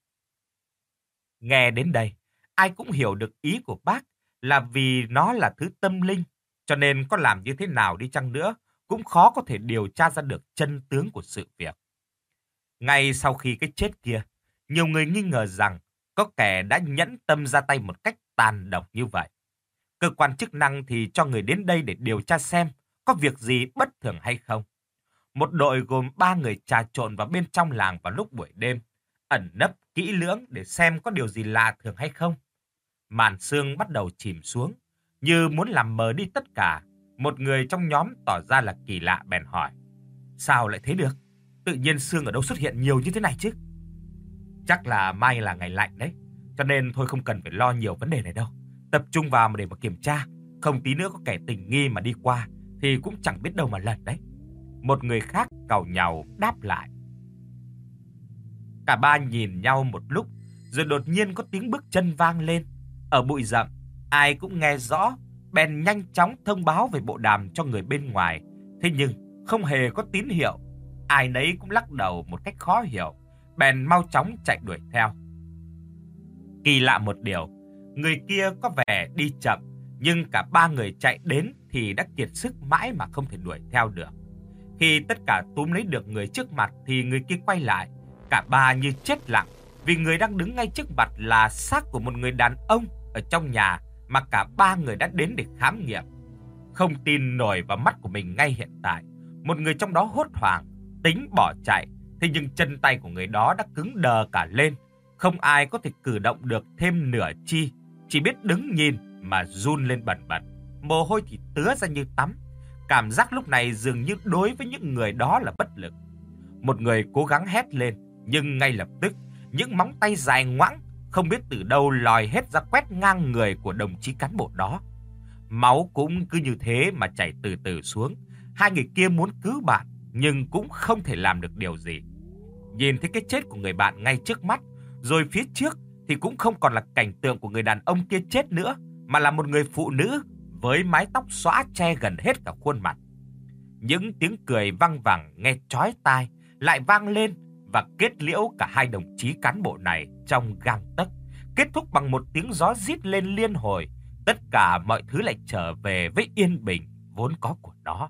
Nghe đến đây, ai cũng hiểu được ý của bác là vì nó là thứ tâm linh, cho nên có làm như thế nào đi chăng nữa cũng khó có thể điều tra ra được chân tướng của sự việc. Ngay sau khi cái chết kia, nhiều người nghi ngờ rằng có kẻ đã nhẫn tâm ra tay một cách tàn độc như vậy. Cơ quan chức năng thì cho người đến đây để điều tra xem có việc gì bất thường hay không. Một đội gồm ba người trà trộn vào bên trong làng vào lúc buổi đêm, ẩn nấp kỹ lưỡng để xem có điều gì lạ thường hay không. Màn sương bắt đầu chìm xuống, như muốn làm mờ đi tất cả. Một người trong nhóm tỏ ra là kỳ lạ bèn hỏi. Sao lại thế được? Tự nhiên sương ở đâu xuất hiện nhiều như thế này chứ? Chắc là mai là ngày lạnh đấy, cho nên thôi không cần phải lo nhiều vấn đề này đâu. Tập trung vào mà để mà kiểm tra, không tí nữa có kẻ tình nghi mà đi qua thì cũng chẳng biết đâu mà lần đấy. Một người khác càu nhàu đáp lại. Cả ba nhìn nhau một lúc, rồi đột nhiên có tiếng bước chân vang lên. Ở bụi rậm, ai cũng nghe rõ, bèn nhanh chóng thông báo về bộ đàm cho người bên ngoài. Thế nhưng không hề có tín hiệu. Ai nấy cũng lắc đầu một cách khó hiểu, bèn mau chóng chạy đuổi theo. Kỳ lạ một điều, người kia có vẻ đi chậm, nhưng cả ba người chạy đến thì đã kiệt sức mãi mà không thể đuổi theo được. Khi tất cả túm lấy được người trước mặt thì người kia quay lại, cả ba như chết lặng, vì người đang đứng ngay trước mặt là xác của một người đàn ông ở trong nhà mà cả ba người đã đến để khám nghiệm. Không tin nổi vào mắt của mình ngay hiện tại, một người trong đó hốt hoảng, tính bỏ chạy, thế nhưng chân tay của người đó đã cứng đờ cả lên, không ai có thể cử động được thêm nửa chi, chỉ biết đứng nhìn mà run lên bần bật, mồ hôi thì tứa ra như tắm. Cảm giác lúc này dường như đối với những người đó là bất lực. Một người cố gắng hét lên, nhưng ngay lập tức, những móng tay dài ngoãng không biết từ đâu lòi hết ra quét ngang người của đồng chí cán bộ đó. Máu cũng cứ như thế mà chảy từ từ xuống. Hai người kia muốn cứu bạn, nhưng cũng không thể làm được điều gì. Nhìn thấy cái chết của người bạn ngay trước mắt, rồi phía trước thì cũng không còn là cảnh tượng của người đàn ông kia chết nữa, mà là một người phụ nữ với mái tóc xõa che gần hết cả khuôn mặt. Những tiếng cười văng vẳng nghe chói tai lại vang lên và kết liễu cả hai đồng chí cán bộ này trong gang tấc, kết thúc bằng một tiếng gió rít lên liên hồi. Tất cả mọi thứ lại trở về với yên bình vốn có của nó.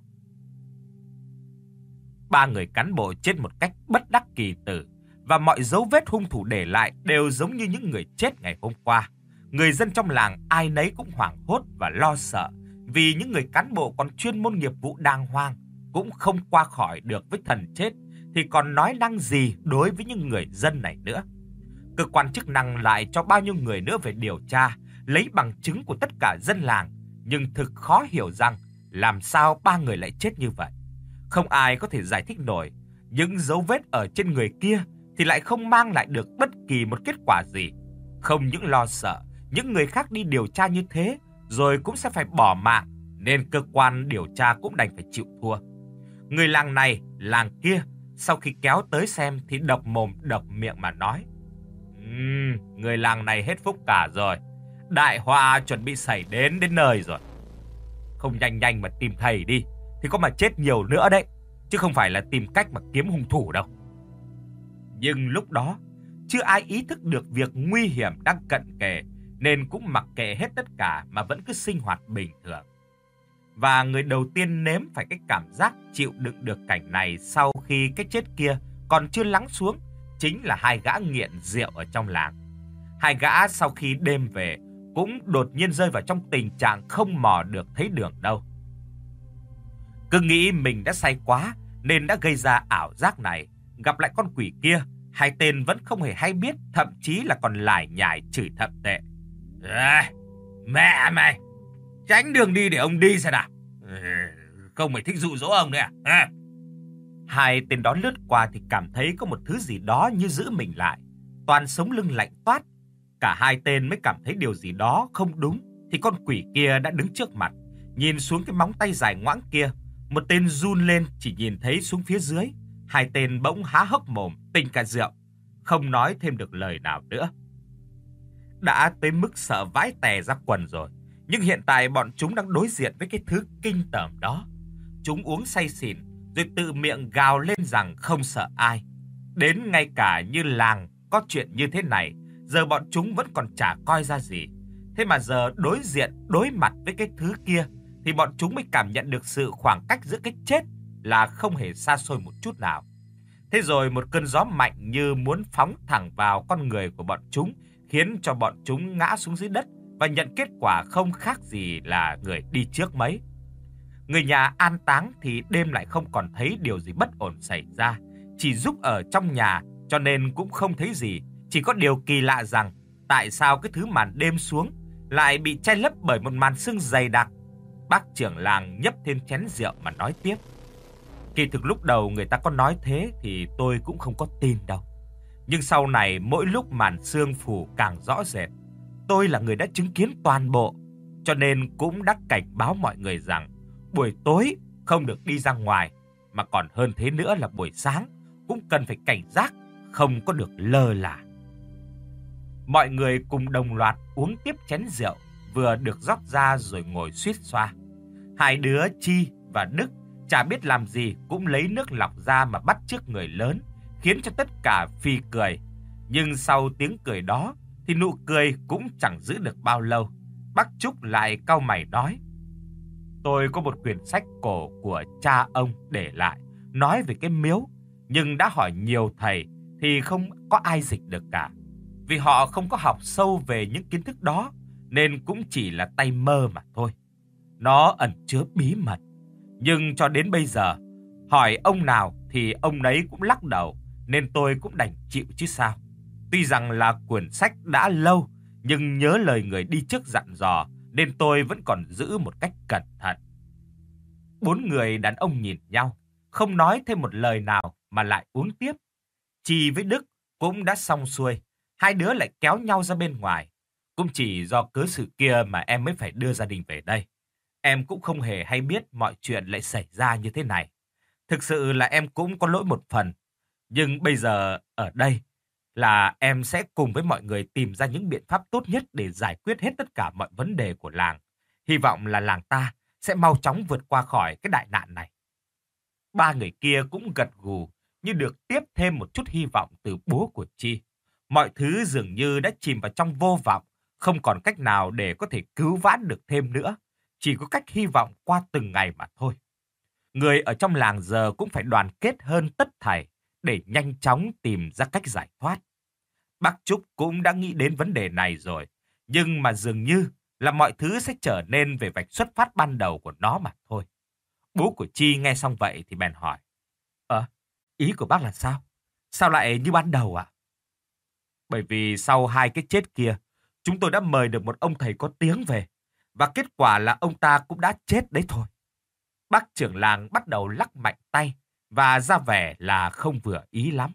Ba người cán bộ chết một cách bất đắc kỳ tử, và mọi dấu vết hung thủ để lại đều giống như những người chết ngày hôm qua. Người dân trong làng ai nấy cũng hoảng hốt và lo sợ, vì những người cán bộ còn chuyên môn nghiệp vụ đàng hoàng cũng không qua khỏi được với thần chết, thì còn nói năng gì đối với những người dân này nữa. Cơ quan chức năng lại cho bao nhiêu người nữa về điều tra, lấy bằng chứng của tất cả dân làng, nhưng thực khó hiểu rằng làm sao ba người lại chết như vậy. Không ai có thể giải thích nổi. Những dấu vết ở trên người kia thì lại không mang lại được bất kỳ một kết quả gì. Không những lo sợ những người khác đi điều tra như thế rồi cũng sẽ phải bỏ mạng, nên cơ quan điều tra cũng đành phải chịu thua. Người làng này, làng kia, sau khi kéo tới xem thì độc mồm độc miệng mà nói: Ừm, người làng này hết phúc cả rồi. Đại họa chuẩn bị xảy đến đến nơi rồi. Không nhanh nhanh mà tìm thầy đi thì có mà chết nhiều nữa đấy, chứ không phải là tìm cách mà kiếm hung thủ đâu. Nhưng lúc đó chưa ai ý thức được việc nguy hiểm đang cận kề, nên cũng mặc kệ hết tất cả mà vẫn cứ sinh hoạt bình thường. Và người đầu tiên nếm phải cái cảm giác chịu đựng được cảnh này sau khi cái chết kia còn chưa lắng xuống chính là hai gã nghiện rượu ở trong làng. Hai gã sau khi đêm về cũng đột nhiên rơi vào trong tình trạng không mò được thấy đường đâu. Cứ nghĩ mình đã say quá nên đã gây ra ảo giác này. Gặp lại con quỷ kia, hai tên vẫn không hề hay biết, thậm chí là còn lải nhải chửi thậm tệ. À, mẹ mày, tránh đường đi để ông đi xem nào. Không mày thích dụ dỗ ông đấy à? à? Hai tên đó lướt qua thì cảm thấy có một thứ gì đó như giữ mình lại. Toàn sống lưng lạnh toát. Cả hai tên mới cảm thấy điều gì đó không đúng thì con quỷ kia đã đứng trước mặt. Nhìn xuống cái móng tay dài ngoãng kia, một tên run lên chỉ nhìn thấy xuống phía dưới. Hai tên bỗng há hốc mồm, tỉnh cả rượu, không nói thêm được lời nào nữa. Đã tới mức sợ vãi tè ra quần rồi, nhưng hiện tại bọn chúng đang đối diện với cái thứ kinh tởm đó. Chúng uống say xỉn rồi tự miệng gào lên rằng không sợ ai. Đến ngay cả như làng có chuyện như thế này, giờ bọn chúng vẫn còn chả coi ra gì. Thế mà giờ đối diện, đối mặt với cái thứ kia thì bọn chúng mới cảm nhận được sự khoảng cách giữa cái chết là không hề xa xôi một chút nào. Thế rồi một cơn gió mạnh như muốn phóng thẳng vào con người của bọn chúng, khiến cho bọn chúng ngã xuống dưới đất và nhận kết quả không khác gì là người đi trước mấy. Người nhà an táng thì đêm lại không còn thấy điều gì bất ổn xảy ra, chỉ giúp ở trong nhà cho nên cũng không thấy gì. Chỉ có điều kỳ lạ rằng tại sao cái thứ màn đêm xuống lại bị che lấp bởi một màn sương dày đặc. Bác trưởng làng nhấp thêm chén rượu mà nói tiếp. Kỳ thực lúc đầu người ta có nói thế thì tôi cũng không có tin đâu. Nhưng sau này mỗi lúc màn sương phủ càng rõ rệt, tôi là người đã chứng kiến toàn bộ, cho nên cũng đã cảnh báo mọi người rằng buổi tối không được đi ra ngoài, mà còn hơn thế nữa là buổi sáng cũng cần phải cảnh giác, không có được lơ là. Mọi người cùng đồng loạt uống tiếp chén rượu vừa được rót ra rồi ngồi suýt xoa. Hai đứa Chi và Đức chả biết làm gì cũng lấy nước lọc ra mà bắt chước người lớn, khiến cho tất cả phì cười. Nhưng sau tiếng cười đó thì nụ cười cũng chẳng giữ được bao lâu. Bác Trúc lại cau mày nói: Tôi có một quyển sách cổ của cha ông để lại, nói về cái miếu, nhưng đã hỏi nhiều thầy thì không có ai dịch được cả. Vì họ không có học sâu về những kiến thức đó, nên cũng chỉ là tay mơ mà thôi. Nó ẩn chứa bí mật, nhưng cho đến bây giờ, hỏi ông nào thì ông ấy cũng lắc đầu, nên tôi cũng đành chịu chứ sao. Tuy rằng là quyển sách đã lâu, nhưng nhớ lời người đi trước dặn dò, nên tôi vẫn còn giữ một cách cẩn thận. Bốn người đàn ông nhìn nhau, không nói thêm một lời nào mà lại uống tiếp. Chi với Đức cũng đã xong xuôi, hai đứa lại kéo nhau ra bên ngoài. Cũng chỉ do cớ sự kia mà em mới phải đưa gia đình về đây. Em cũng không hề hay biết mọi chuyện lại xảy ra như thế này. Thực sự là em cũng có lỗi một phần. Nhưng bây giờ ở đây là em sẽ cùng với mọi người tìm ra những biện pháp tốt nhất để giải quyết hết tất cả mọi vấn đề của làng. Hy vọng là làng ta sẽ mau chóng vượt qua khỏi cái đại nạn này. Ba người kia cũng gật gù như được tiếp thêm một chút hy vọng từ bố của Chi. Mọi thứ dường như đã chìm vào trong vô vọng, không còn cách nào để có thể cứu vãn được thêm nữa. Chỉ có cách hy vọng qua từng ngày mà thôi. Người ở trong làng giờ cũng phải đoàn kết hơn tất thảy để nhanh chóng tìm ra cách giải thoát. Bác Trúc cũng đã nghĩ đến vấn đề này rồi, nhưng mà dường như là mọi thứ sẽ trở nên về vạch xuất phát ban đầu của nó mà thôi. Bố của Chi nghe xong vậy thì bèn hỏi: Ờ, ý của bác là sao? Sao lại như ban đầu ạ? Bởi vì sau hai cái chết kia, chúng tôi đã mời được một ông thầy có tiếng về. Và kết quả là ông ta cũng đã chết đấy thôi. Bác trưởng làng bắt đầu lắc mạnh tay và ra vẻ là không vừa ý lắm.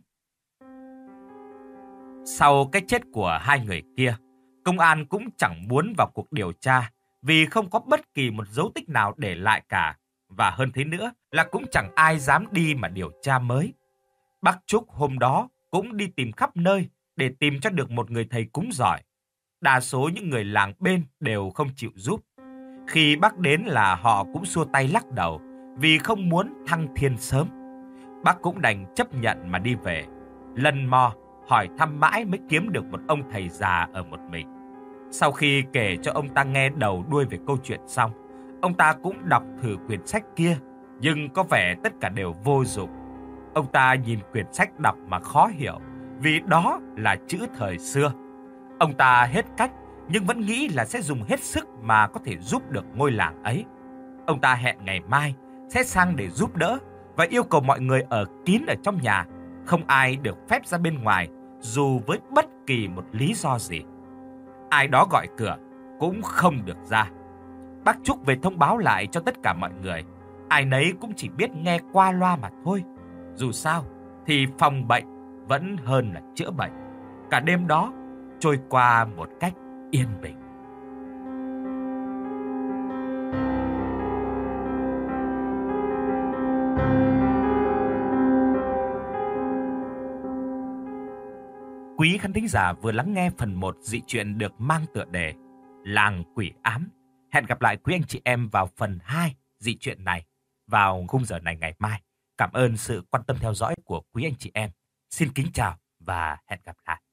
Sau cái chết của hai người kia, công an cũng chẳng muốn vào cuộc điều tra vì không có bất kỳ một dấu tích nào để lại cả. Và hơn thế nữa là cũng chẳng ai dám đi mà điều tra mới. Bác Trúc hôm đó cũng đi tìm khắp nơi để tìm cho được một người thầy cúng giỏi. Đa số những người làng bên đều không chịu giúp. Khi bác đến là họ cũng xua tay lắc đầu vì không muốn thăng thiên sớm. Bác cũng đành chấp nhận mà đi về. Lần mò hỏi thăm mãi mới kiếm được một ông thầy già ở một mình. Sau khi kể cho ông ta nghe đầu đuôi về câu chuyện xong, ông ta cũng đọc thử quyển sách kia, nhưng có vẻ tất cả đều vô dụng. Ông ta nhìn quyển sách đọc mà khó hiểu, vì đó là chữ thời xưa. Ông ta hết cách, nhưng vẫn nghĩ là sẽ dùng hết sức mà có thể giúp được ngôi làng ấy. Ông ta hẹn ngày mai sẽ sang để giúp đỡ và yêu cầu mọi người ở kín ở trong nhà, không ai được phép ra bên ngoài dù với bất kỳ một lý do gì. Ai đó gọi cửa cũng không được ra. Bác Trúc về thông báo lại cho tất cả mọi người. Ai nấy cũng chỉ biết nghe qua loa mà thôi. Dù sao thì phòng bệnh vẫn hơn là chữa bệnh. Cả đêm đó trôi qua một cách yên bình. Quý khán thính giả vừa lắng nghe phần một dị truyện được mang tựa đề Làng Quỷ Ám. Hẹn gặp lại quý anh chị em vào phần hai dị truyện này vào khung giờ này ngày mai. Cảm ơn sự quan tâm theo dõi của quý anh chị em. Xin kính chào và hẹn gặp lại.